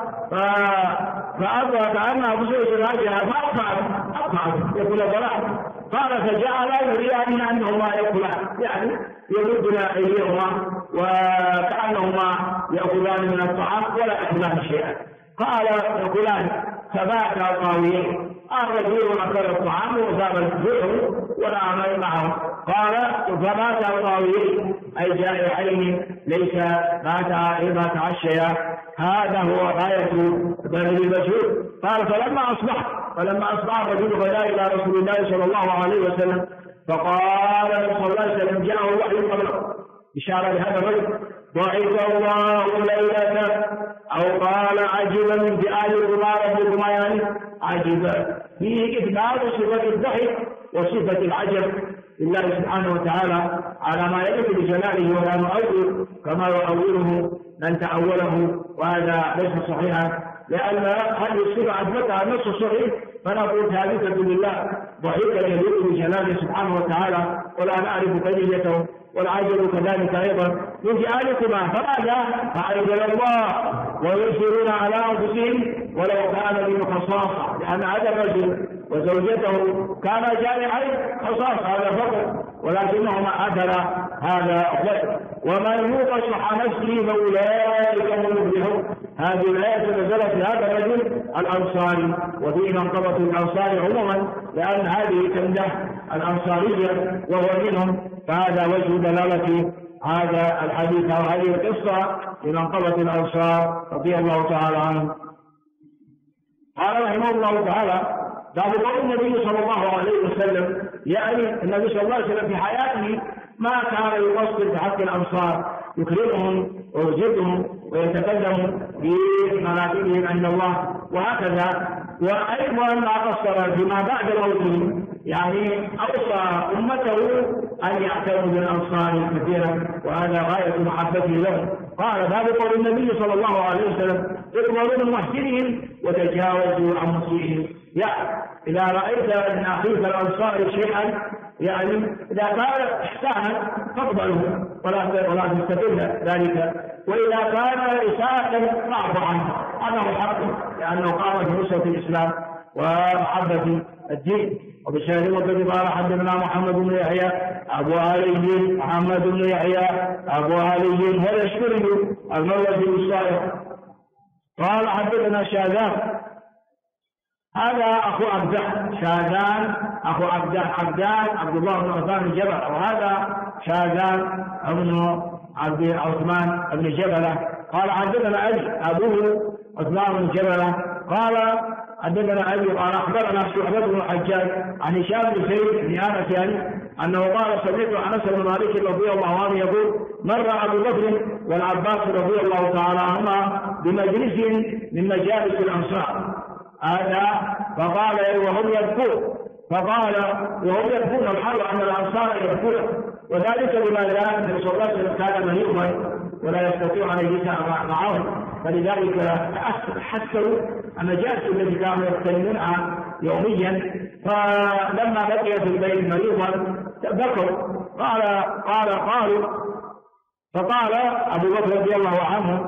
فأضرب كأنها بصوص راجعة فأطفأت يقول ضلال. قال فجعل يريان أنهما يأكلان، يعني يردن أيديهما وكأنهما يأكلان من الطعام ولا يأكلان شيئا. قال يقولان فبات طاويين، الرجل أكل الطعام وذهب الجوع ولا عمل معه. قال فبات طاويين أي جائعين ليس بات تعشيا. هذا هو غاية بلد المجهول. قال فلما أصبح الرجل غدا إلى رسول الله صلى الله عليه وسلم فقال صلى الله عليه وسلم جاءه الوحي قبله، إشارة لهذا الرجل ضحك الله ليلة، أو قال عجبا من فئال ربكما، يعني عجبا فيه إثبات صفة الضحك وصفة العجب لله سبحانه وتعالى على ما يليق بجلاله، ولا نؤول كما يؤوله من تأوله، وهذا ليس صحيحا، لأن هذه الصفة أثبتها النص الصحيح فنقول ثابتة لله، ضحك يليق بجلاله سبحانه وتعالى ولا نعرف كيفيته. والعجل كذلك أيضا من فئالكما، فماذا؟ فعجل الله ويؤثرون على أنفسهم ولو كان بهم خصاصة، لأن هذا الرجل وزوجته كانا جامعين خصاصة هذا فقط، ولكنهما أثر هذا الضيف. ومن يوق شح نفسه فأولئك هم المفلحون. هذه الآية نزلت في هذا الرجل الأنصاري، وفيه منقبة الأنصار عموما لأن هذه كنده الأنصارية وهو منهم، فهذا وجه دلالة هذا الحديث أو هذه القصة لمنقبة الأنصار رضي الله تعالى عنه. قال رحمه الله تعالى باب قول النبي صلى الله عليه وسلم، يعني النبي صلى الله عليه وسلم في حياته ما كان يقصر في حق الأنصار، يكرمهم ويجدهم ويتكلم بمناقبهم عند الله وهكذا. وأيضا ما قصر فيما بعد موته، يعني أوصى أمته أن يعتنوا بالأنصار كثيرا، وهذا غاية محبته لهم. قال باب قول النبي صلى الله عليه وسلم اقبلوا من محسنهم وتجاوزوا عن مسيئهم. يعني إذا رأيت من أخيك الأنصار شيئا، يعني إذا كان إحسانا فاقبله ولا تستفيد ذلك، وإذا كان إساءة فاعف عنه، هذا هو حق، لأنه قام بنصرة الإسلام ومحبة الدين. وبشهر وقد قال حدثنا محمد بن يحيى أبو علي محمد بن يحيى أبو علي هو الأشكري المروزي الصالح قال حدثنا شاذان، هذا أخو عبدان، شاذان أخو عبدان عبد الله بن عثمان بن جبل، وهذا شاذان ابن عبد عثمان بن جبلة. قال حدثنا أبوه عثمان بن جبلة قال حدثنا أبي قال أخبرنا شعبة بن الحجاج عن هشام بن زيد بن أنس أنه قال سمعت أنس بن مالك رضي الله عنه يقول مر أبو بكر والعباس رضي الله تعالى عنهما بمجلس من مجالس الأنصار هذا فقال وهم يبكون فقال وهم يبكون الحال أن الأنصار يبكون وذلك لماذا؟ النبي صلى الله عليه وسلم كان مريضا ولا يستطيع أن يجلس معهم فلذلك حسوا المجالس التي كانوا يغتنمونها يوميا فلما بقي في البيت مريضا بكوا قالوا فقال أبو بكر رضي الله عنه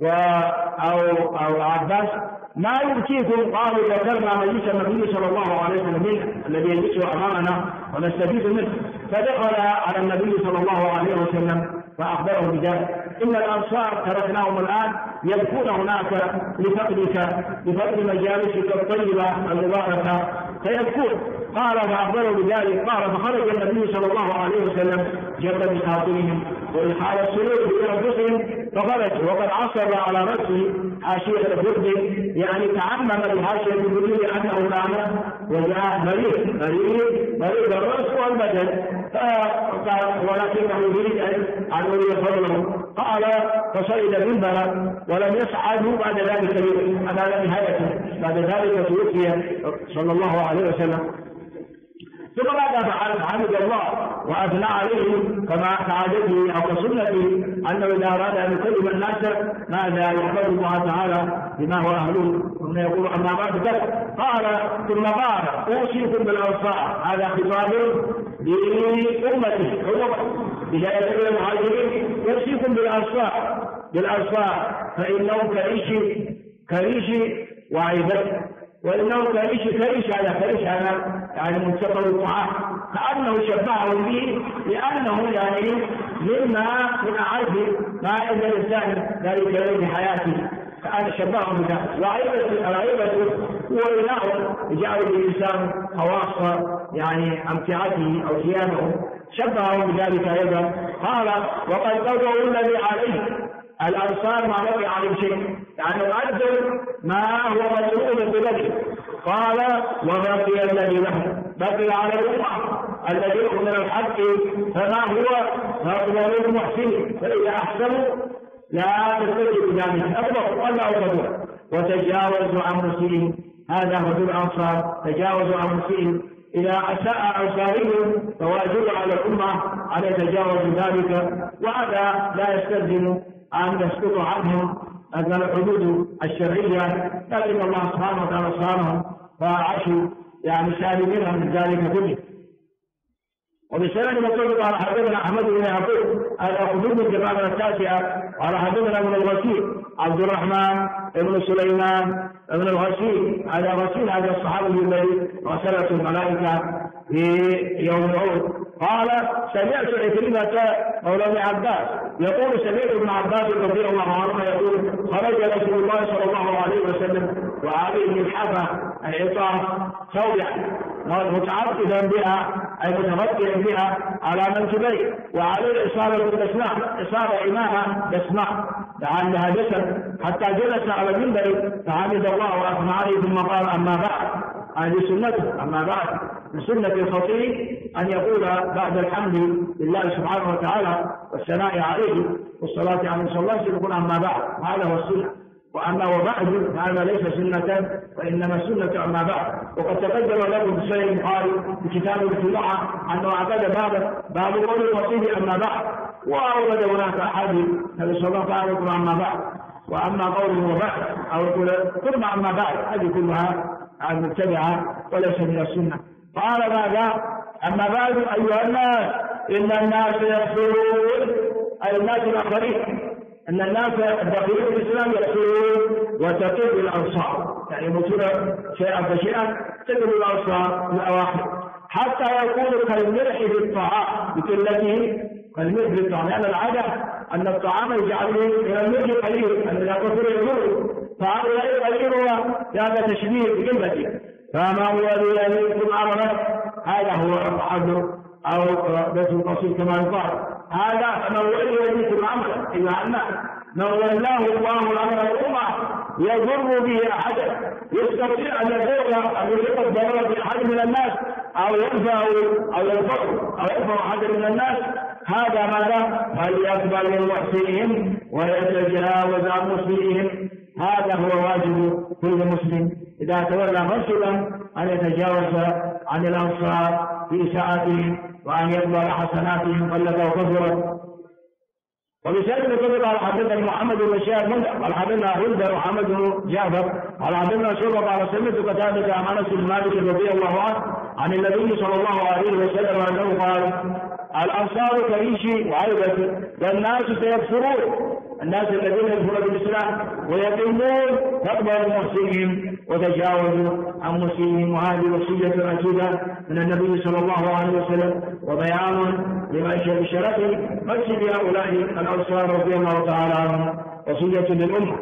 أو عباس ما يبكيكم؟ قالوا ذكرنا مجلس النبي صلى الله عليه وسلم الذي يجلس أمامنا ونستفيد منه فدخل على النبي صلى الله عليه وسلم فأخبره بذلك إن الأنصار تركناهم الآن يبكون هناك لفقد مجالسك الطيبة المباركة فيبكون قال فأخبره بذلك قال فخرج النبي صلى الله عليه وسلم جد بخاطرهم وإحال السرور بأنفسهم فخرج وقد عصر على رأسه حاشية البرد يعني تعمم بحاشية البرد لأنه كان وجاء مريض الرأس والبدن ولكنه يريد أن يولي فضله قال فصعد منبرا ولم يصعده بعد ذلك على نهايته بعد ذلك توفي صلى الله عليه وسلم ثم بعد فعل حمد الله واثنى عليه كما كعادته او كسنته انه اذا اراد ان يكلم الناس ماذا يحمد الله تعالى بما هو اهله ثم يقول اما بعد قال ثم قال اوصيكم بالانصار هذا خطاب لامته بدايه الى المهاجرين اوصيكم بالانصار فانهم كريش وعيبته وإنه كريش على يعني منتقل الطعام كأنه شبههم به لأنه يعني مما من أعرف ما عند الإنسان ذلك في حياته فأنا شبههم بذلك وعيبة وإناه جعل الإنسان خواص يعني أمتعته أو ثيابه شبههم بذلك أيضا قال وقد قضوا الذي عليه الأنصار ما بقي عليه شيء يعني أدوا ما هو مسؤول بذلك قال وبقي الذي له بقي على الأمة الذي من الحق فما هو فأقبلوا المحسنين فإذا أحسنوا لا تستجب بذلك أطلق ولا أطلق وتجاوزوا عن مسيئهم هذا هو الأنصار تجاوزوا عن مسيئهم إذا أساء أنصارهم فواجب على الأمة أن يتجاوزوا ذلك وهذا لا يستلزم أن يسقط عنهم الحدود الشرعية لكن الله سبحانه وتعالى صانهم فعاشوا يعني سالمين من ذلك كله وبسند مسعود قال حدثنا احمد بن يعقوب هذا حدود الجماعه التاسعه قال حدثنا من الغسيل عبد الرحمن بن سليمان بن الغسيل هذا غسيل هذا الصحابي الذي غسلته الملائكه في يوم العود قال سمعت عكرمة مولى ابن عباس يقول سمعت ابن عباس رضي الله عنه يقول خرج رسول الله صلى الله عليه وسلم وعليه الحفا العطاف ثوبا متعطفا بها اي متغطيا بها على منكبيه وعليه اصابه تسمع اصابه امامه تسمع لعلها جسد حتى جلس على المنبر فحمد الله واثنى عليه ثم قال اما بعد هذه سنته اما بعد من سنة الخطيب أن يقول بعد الحمد لله سبحانه وتعالى والثناء عليه والصلاة عليه صلى الله عليه وسلم يقول أما بعد هذا هو السنة وأما وبعد هذا ليس سنة وإنما السنة أما بعد وقد تقدم لكم في صحيح البخاري في كتاب الجمعة أنه عقد باب قول الخطيب أما بعد وأورد هناك أحاديث النبي صلى الله عليه وسلم أما بعد وأما قوله وبعد أو يقول ثم أما بعد هذه كلها مبتدعة وليس من السنة قال ماذا أما بعد أيها الناس إن الناس يكفرون أي الناس الآخرين أن الناس الداخلين في الإسلام يكفرون وتقل الأنصار يعني يموتون شيئا فشيئا تقل الأنصار الأواخر حتى يكون كالملح في الطعام بقلته كالملح في الطعام لأن العادة أن الطعام يجعل من الملح قليل أن لا كثر يمر فهؤلاء قليل هذا تشبيه بقلته فما ولي منكم امرا هذا هو الحظر او بيت القصير كما يقال هذا فمن ولي منكم امرا اذا ان من ولاه الله الامر الامه يضر به أحدا، يستطيع أن يلقى الضرر بأحد من الناس أو ينفع أحد من الناس، هذا ما لا فليقبل من محسنهم ويتجاوز عن مسيئهم. هذا هو واجب كل مسلم إذا تولى منصبا أن يتجاوز عن الأنصار في إساءتهم وأن يقبل حسناتهم قلت أو كثرت. وبسبب كذب قال حدثني محمد بن بشار قال حدثنا غندر محمد بن جعفر قال حدثنا شعبة قال سمعت قتادة عن انس بن مالك رضي الله عنه عن النبي صلى الله عليه وسلم انه قال: الانصار كريش وعيبة والناس سيكفرون، الناس الذين يكفرون بالاسلام ويقيمون تقبل محسنهم وتجاوزوا عن مسيئهم. وهذه وصية أكيدة من النبي صلى الله عليه وسلم وبيان لمن شرف مسجد هؤلاء الأنصار رضي الله تعالى عنهم، وصية للأمة.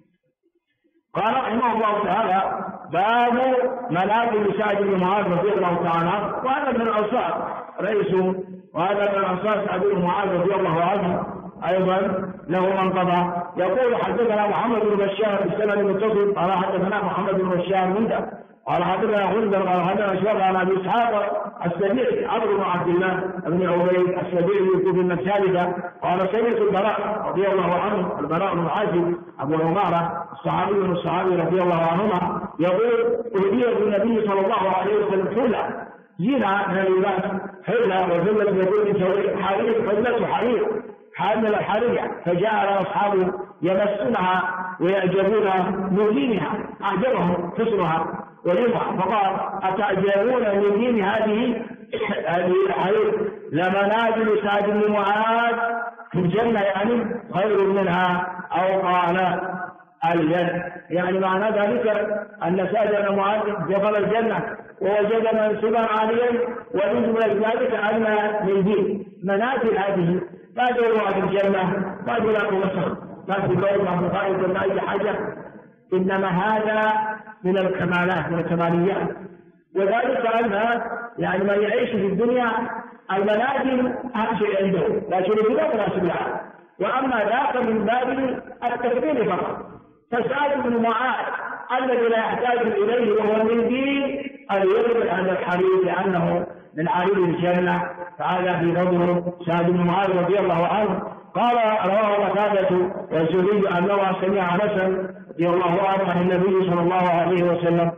قال رحمه الله تعالى: باب مناقب سعد بن معاذ رضي الله تعالى عنه، وهذا من الأنصار رئيسه، وهذا من الأنصار سعد بن معاذ رضي الله عنه أيضا له منقبة. يقول: حدثنا محمد بن بشار بالسند المتصل قال حدثنا محمد بن بشار مندى قال حدثنا غندر قال حدثنا شعبة عن أبي إسحاق السبيعي عمرو بن عبد الله بن عبيد السبيعي يكتب من الثالثة قال: سمعت البراء رضي الله عنه، البراء بن عازب أبو عمارة الصحابي من الصحابي رضي الله عنهما يقول: أهدي النبي صلى الله عليه وسلم حلة زينة من اللباس، حلة وذلة بكل حرير، حلة حرير حامل الحرية، فجعل أصحابه يمسونها ويعجبون من دينها، أعجبهم حسنها ولمها، فقال: أتعجبون من دين هذه الحرير لمنازل سعد بن معاذ في الجنة، يعني خير منها، أو قال الجنة، يعني معنى ذلك أن سعد بن معاذ دخل الجنة ووجد منصبا عاليا، ومن ذلك أن من دين منازل هذه ما دورها في الجنة، ما دورها وسخ، ما في دورها مخالفة ولا أي حاجة، إنما هذا من الكمالات، من الكماليات. وذلك أن يعني من يعيش في الدنيا المنازل أهم شيء عنده، لكن لا مناسب لها، وأما ذاك من باب التكبير فقط. فسعد بن معاذ الذي لا يحتاج إليه وهو من دين أن يقبل عن الحرير لأنه من حرير الجنة، فهذا في فضل سعد بن معاذ رضي الله عنه. قال: رواه قتادة والزهري أنه سمع أنسا رضي الله عنه عن النبي صلى الله عليه وسلم.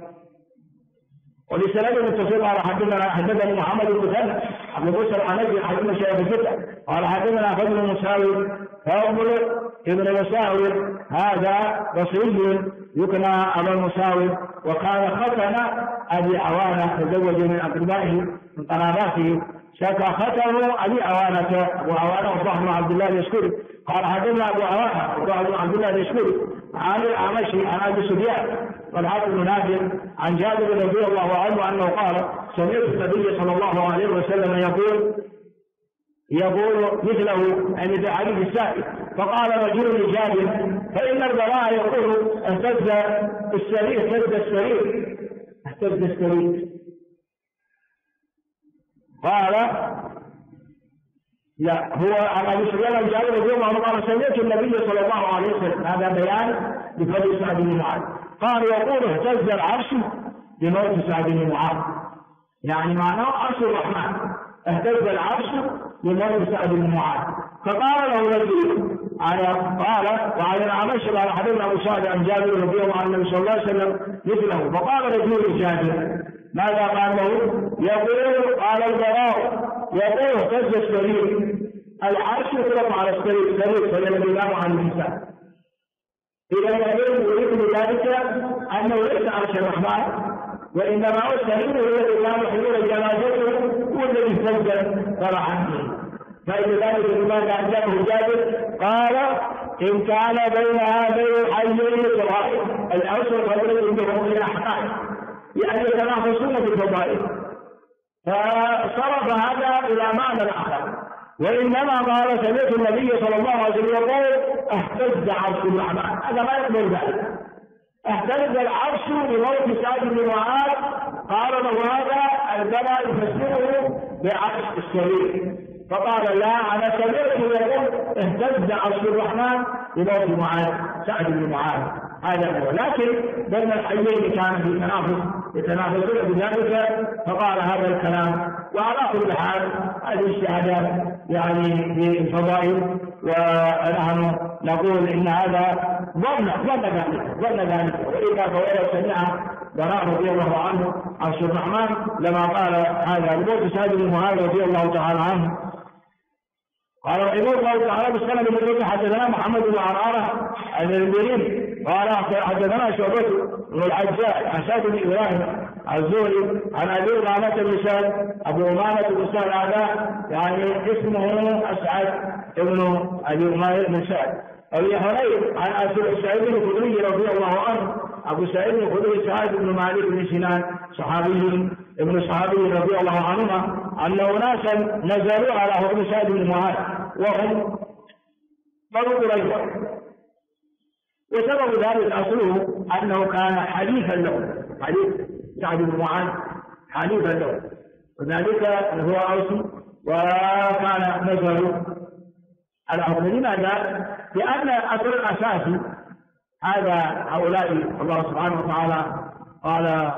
ولسند المتصل قال: حدثني محمد بن مثنى ابن موسى الحنفي حدثنا شيخ الفتح قال: حدثنا فضل مساوي فضل ابن مساوي هذا بصري يكنى أبا المساوي، وكان ختن أبي عوانة، تزوج من أقربائه من قراباته، شكى ختن أبي عوانة، أبو عوانة وصاحب عبد الله اليشكري قال: حدثنا أبو عوانة وصاحب عبد الله اليشكري عن الأعمش عن أبي سفيان والحافظ بن نافع عن جابر رضي الله عنه أنه قال: سمعت النبي صلى الله عليه وسلم يقول مثله عند حديث السائل. فقال رجل لجابر: فإن البراء يقول: اهتز السرير. قال: لا، هو عن ابي سفيان الجابر رضي الله عنه قال: سمعت النبي صلى الله عليه وسلم، هذا بيان لفضل سعد بن معاذ، قال: يقول: اهتز العرش بموت سعد بن معاذ، يعني معناه عرش الرحمن، اهتز العرش بموت سعد بن معاذ. فقال له رجل: قال: وعلى الأعمش قال حدثنا أبو صالح عن جابر رضي الله عنه صلى الله عليه وسلم مثله. فقال رجل لجابر: ماذا قال له؟ يقول: قال البراء يقول: اهتز السرير، العرش يطلق على السرير فلم ينام عن الإنسان. إذا يريد بذلك أنه ليس عرش الرحمن، وإنما هو السرير الذي كان حلول جنازته والذي اهتز فرحا به. فلذلك لماذا أجابه جابر؟ قال: إن كان بين هذين الحيين الفضائل، الأوس والفضل عندهم من الأحكام، يعني يتنافسون في الفضائل، فصرف هذا إلى معنى آخر. وإنما قال: سمعت النبي صلى الله عليه وسلم يقول: اهتز عرش الرحمن، هذا ما يقبل ذلك. اهتز العرش بموت سعد بن معاذ، قال له هذا البلاء يفسره بعرش السرير. فقال: لا، أنا سمعت يقول: اهتز عرش الرحمن بموت سعد بن معاذ. هذا هو. لكن بين الحيين كان في يتنافسون بذلك، فقال هذا الكلام. وعلى كل حال هذه الشهادات يعني في الفضائل، ونحن نقول إن هذا ظن ذلك. وإذا فولو سمع براء رضي الله عنه عبد الرحمن لما قال هذا الموت سعد بن معاذ رضي الله تعالى عنه قال رحمه الله تعالى بالسند المدرك حدثنا محمد بن عرارة عن المديرين قال حدثنا شعبة بن الحجاج عن سعد بن إبراهيم الزهري عن أبي أمامة بن سعد أبو أمامة بن سعد هذا يعني اسمه أسعد بن أبي أمامة بن سعد أبي حرير عن أبي سعيد الخدري رضي الله عنه أبو سعيد الخدري سعد بن مالك بن سنان صحابي رضي الله عنهما أن أناسا نزلوا على حكم سعد بن معاذ وهم بنو قريظة، وسبب ذلك أصله أنه كان حليفا له، حليف سعد بن معاذ حليفا له، وذلك هو أوسي وكان نزلوا على حكم. لماذا؟ لأن الأصل الأساسي هذا هؤلاء الله سبحانه وتعالى قال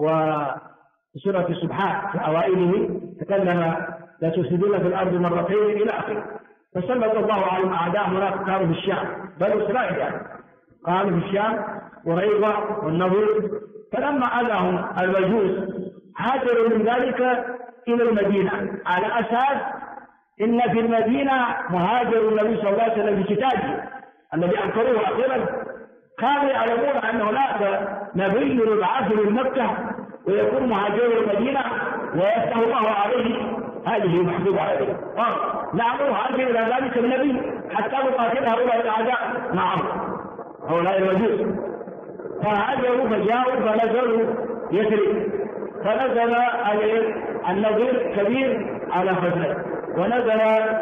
وسورة سبحان في أوائله تكلم لا تفسدون في الأرض مرتين إلى آخره، فسلط الله عليهم أعداء هناك كانوا في الشام بل إسرائيل يعني كانوا في الشام قريظة والنضير، فلما أذاهم المجوس هاجروا من ذلك إلى المدينة على أساس إن في المدينة مهاجر النبي صلى الله عليه وسلم في كتابه الذي أنكروه أخيرا، كانوا يعلمون أن هناك نبي يبعث من مكة ويكون مهاجر المدينة ويفتح الله عليه، هذه محسوبة عليه. نعم هاجر إلى ذلك النبي حتى نقاتل هؤلاء الأعداء معهم هؤلاء المجوس، فهاجروا فجاءوا فنزلوا يثرب، فنزل النظير كبير على فزلة، ونزل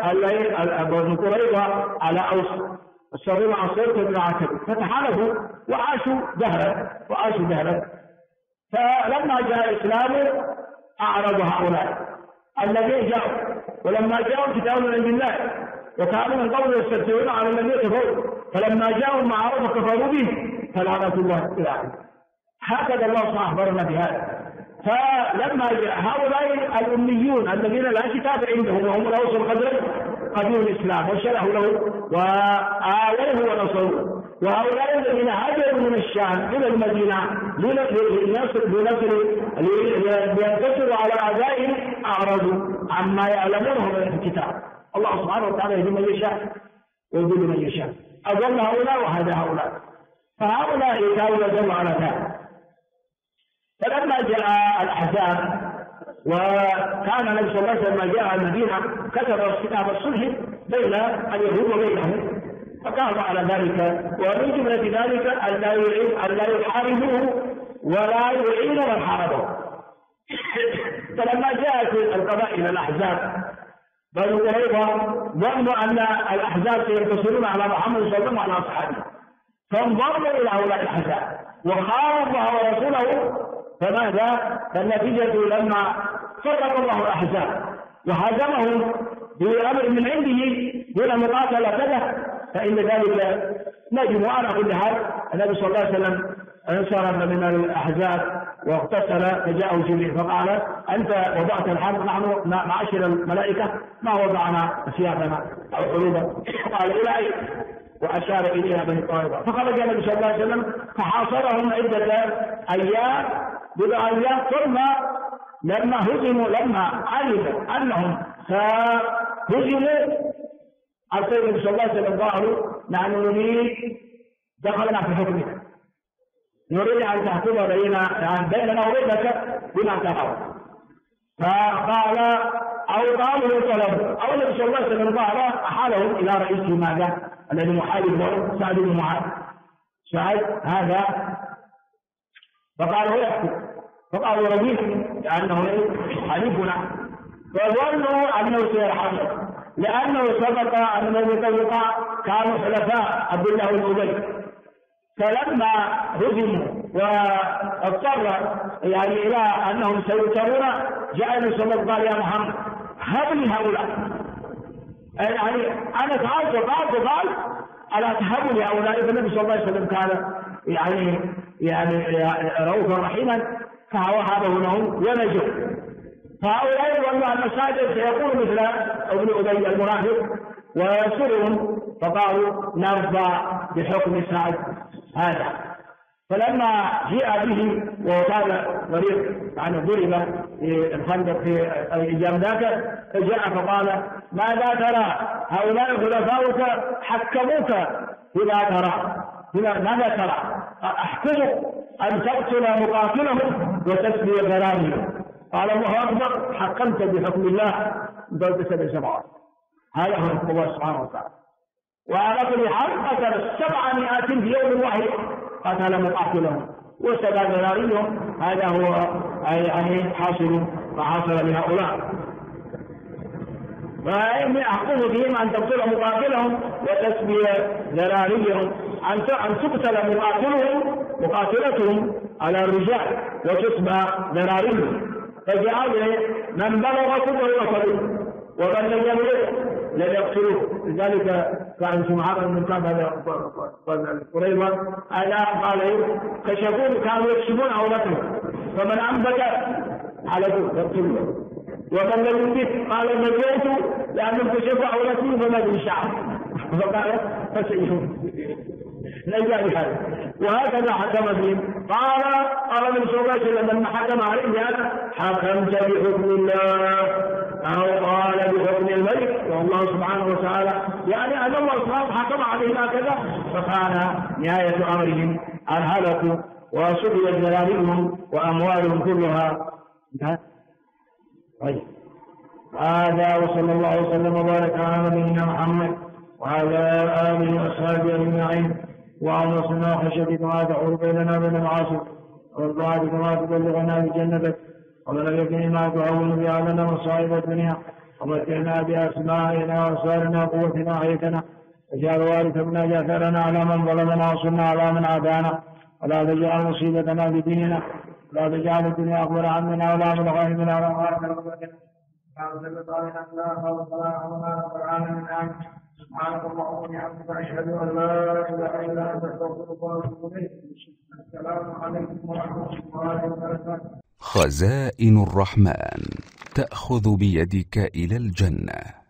بن قريظة على أوس، الصغير عن صيرة بن عتب، فتحالفوا وعاشوا دهرا. فلما جاء الإسلام أعرض هؤلاء الذين جاءوا، ولما جاءوا كتاب من عند الله وكانوا من قبل يستفتحون على الذين كفروا، فلما جاءوا ما عرفوا كفروا به فلعنة الله إلى آخره. هكذا الله سبحانه أخبرنا بهذا. فلما جاء هؤلاء الأميون الذين لا كتاب عندهم وهم الأوس والخزرج قبلوا الإسلام وشرحوا له وآووه ونصروه، وهؤلاء الذين هاجروا من الشام إلى المدينة لينتصروا على أعدائهم أعرضوا عما يعلمونه من الكتاب. الله سبحانه وتعالى يهدي من يشاء ويضل من يشاء، أضل هؤلاء وهدى هؤلاء، فهؤلاء كانوا يدلوا على ذلك. فلما جاء الأحزاب وكان النبي صلى الله عليه وسلم جاء المدينة كتب كتاب الصلح بين اليهود وبينهم، فكانوا على ذلك، ومن جملة ذلك أن لا يحاربوه ولا يعين من حاربه. فلما جاءت القبائل الأحزاب بنو قريظة ظنوا أن الأحزاب سينتصرون على محمد صلى الله عليه وسلم وعلى أصحابه، فانضموا إلى هؤلاء الأحزاب وخالفوا الله ورسوله، فماذا؟ فالنتيجة لما فرق الله الأحزاب وهزمهم بأمر من عنده دون مقاتلة كذا، فإن ذلك نجم. على كل حال النبي صلى الله عليه وسلم انصرف من الأحزاب واغتسل، فجاءه جبريل فقال أنت وضعت الحرب، نحن معاشر الملائكة ما وضعنا أسيافنا أو حروبا. قال إلى أين؟ وأشار إليها بني قريظة، فخرج النبي صلى الله عليه وسلم فحاصرهم عدة أيام بضع أيام، ثم لما هزموا لما علموا أنهم سهزموا أرسل النبي صلى الله عليه وسلم قالوا نحن نريد دخلنا في حكمك، نريد أن تحكم بيننا وبينك بما ترى. فقال أو قالوا طلبوا، أو النبي صلى الله عليه وسلم قال أحالهم إلى رئيسه ماذا؟ الذي محارب له سعد بن معاذ، سعد هذا، فقال هو يحكم، فقالوا رضيت لأنه حليفنا، فظنوا أنه سيرحمه لأنه سبق أن الذي كانوا حلفاء عبد الله بن أبي، فلما هزموا واضطر إلى أنهم سيضطرون جاء النبي صلى الله عليه وسلم قال يا محمد هب لي هؤلاء، أنا فعلت ألا تهبوا لهؤلاء. فالنبي صلى الله عليه وسلم كان رؤوفا رحيما فوهبه لهم ونجوا. فهؤلاء ظنوا أن المساجد سيقول مثل ابن أبي المنافق ويسرهم، فقالوا نرضى بحكم سعد هذا. فلما جاء به وكان طريق ضرب في الخندق في ايام ذاك، فجاء فقال ماذا ترى؟ هؤلاء خلفاؤك حكموك ماذا ترى؟ احكمك ان تقتل مقاتلهم وتسبي غرامهم. قال الله اكبر، حكمت بحكم الله ضد 7 سماوات. هذا هو حكم الله سبحانه وتعالى. وعلى كل حال قتل 700 في يوم واحد، قتل مقاتلهم وسبى ذراريهم. هذا هو حاصل ما حصل لهؤلاء. فيحكم بهم ان تقتل مقاتلهم وتسبي ذراريهم، ان تقتل مقاتلتهم على الرجال وتسبى ذراريهم. فجعل من بلغ كله يقتلوه ومن لم يبلغ لم يقتلوه. لذلك كان سمعان من كان قريبا قال كشفون كانوا يكشفون عورتهم، فمن انبت على يقتلوه، ومن لم ينبت قال نجيت لانهم كشفوا عورتي فما بي شعر، فقال فسيهم نجا بهذا. وهكذا حكم بهم. قال النبي صلى الله عليه وسلم لما حكم عليه هذا حكمت بحكم الله أو قال بحكم الملك، والله سبحانه وتعالى أن الله سبحانه حكم عليه هكذا، فكان نهاية أمرهم أن هلكوا وسبيت ذراريهم وأموالهم كلها. طيب هذا وصلى الله وسلم وبارك على نبينا محمد وعلى آله وأصحابه أجمعين. اللهم صلنا وخشيتك ما تحول بيننا وبين المعاصي، وطاعتك ما تبلغنا بجنتك، ومن اليقين ما تعون بها لنا مصائب الدنيا، ومتعنا بأسمائنا وأبصارنا وقوتنا أحييتنا، واجعل وارث منا جاثرنا على من ظلمنا وانصرنا على من عادانا، ولا تجعل مصيبتنا في ديننا، ولا تجعل الدنيا أكبر همنا ولا مبلغ علمنا ولا مبلغ قوتنا. سبحانك اللهم وبحمدك أشهد أن لا إله إلا أنت أستغفرك وأتوب إليك. السلام عليكم ورحمة الله وبركاته. خزائن الرحمن تأخذ بيدك إلى الجنة.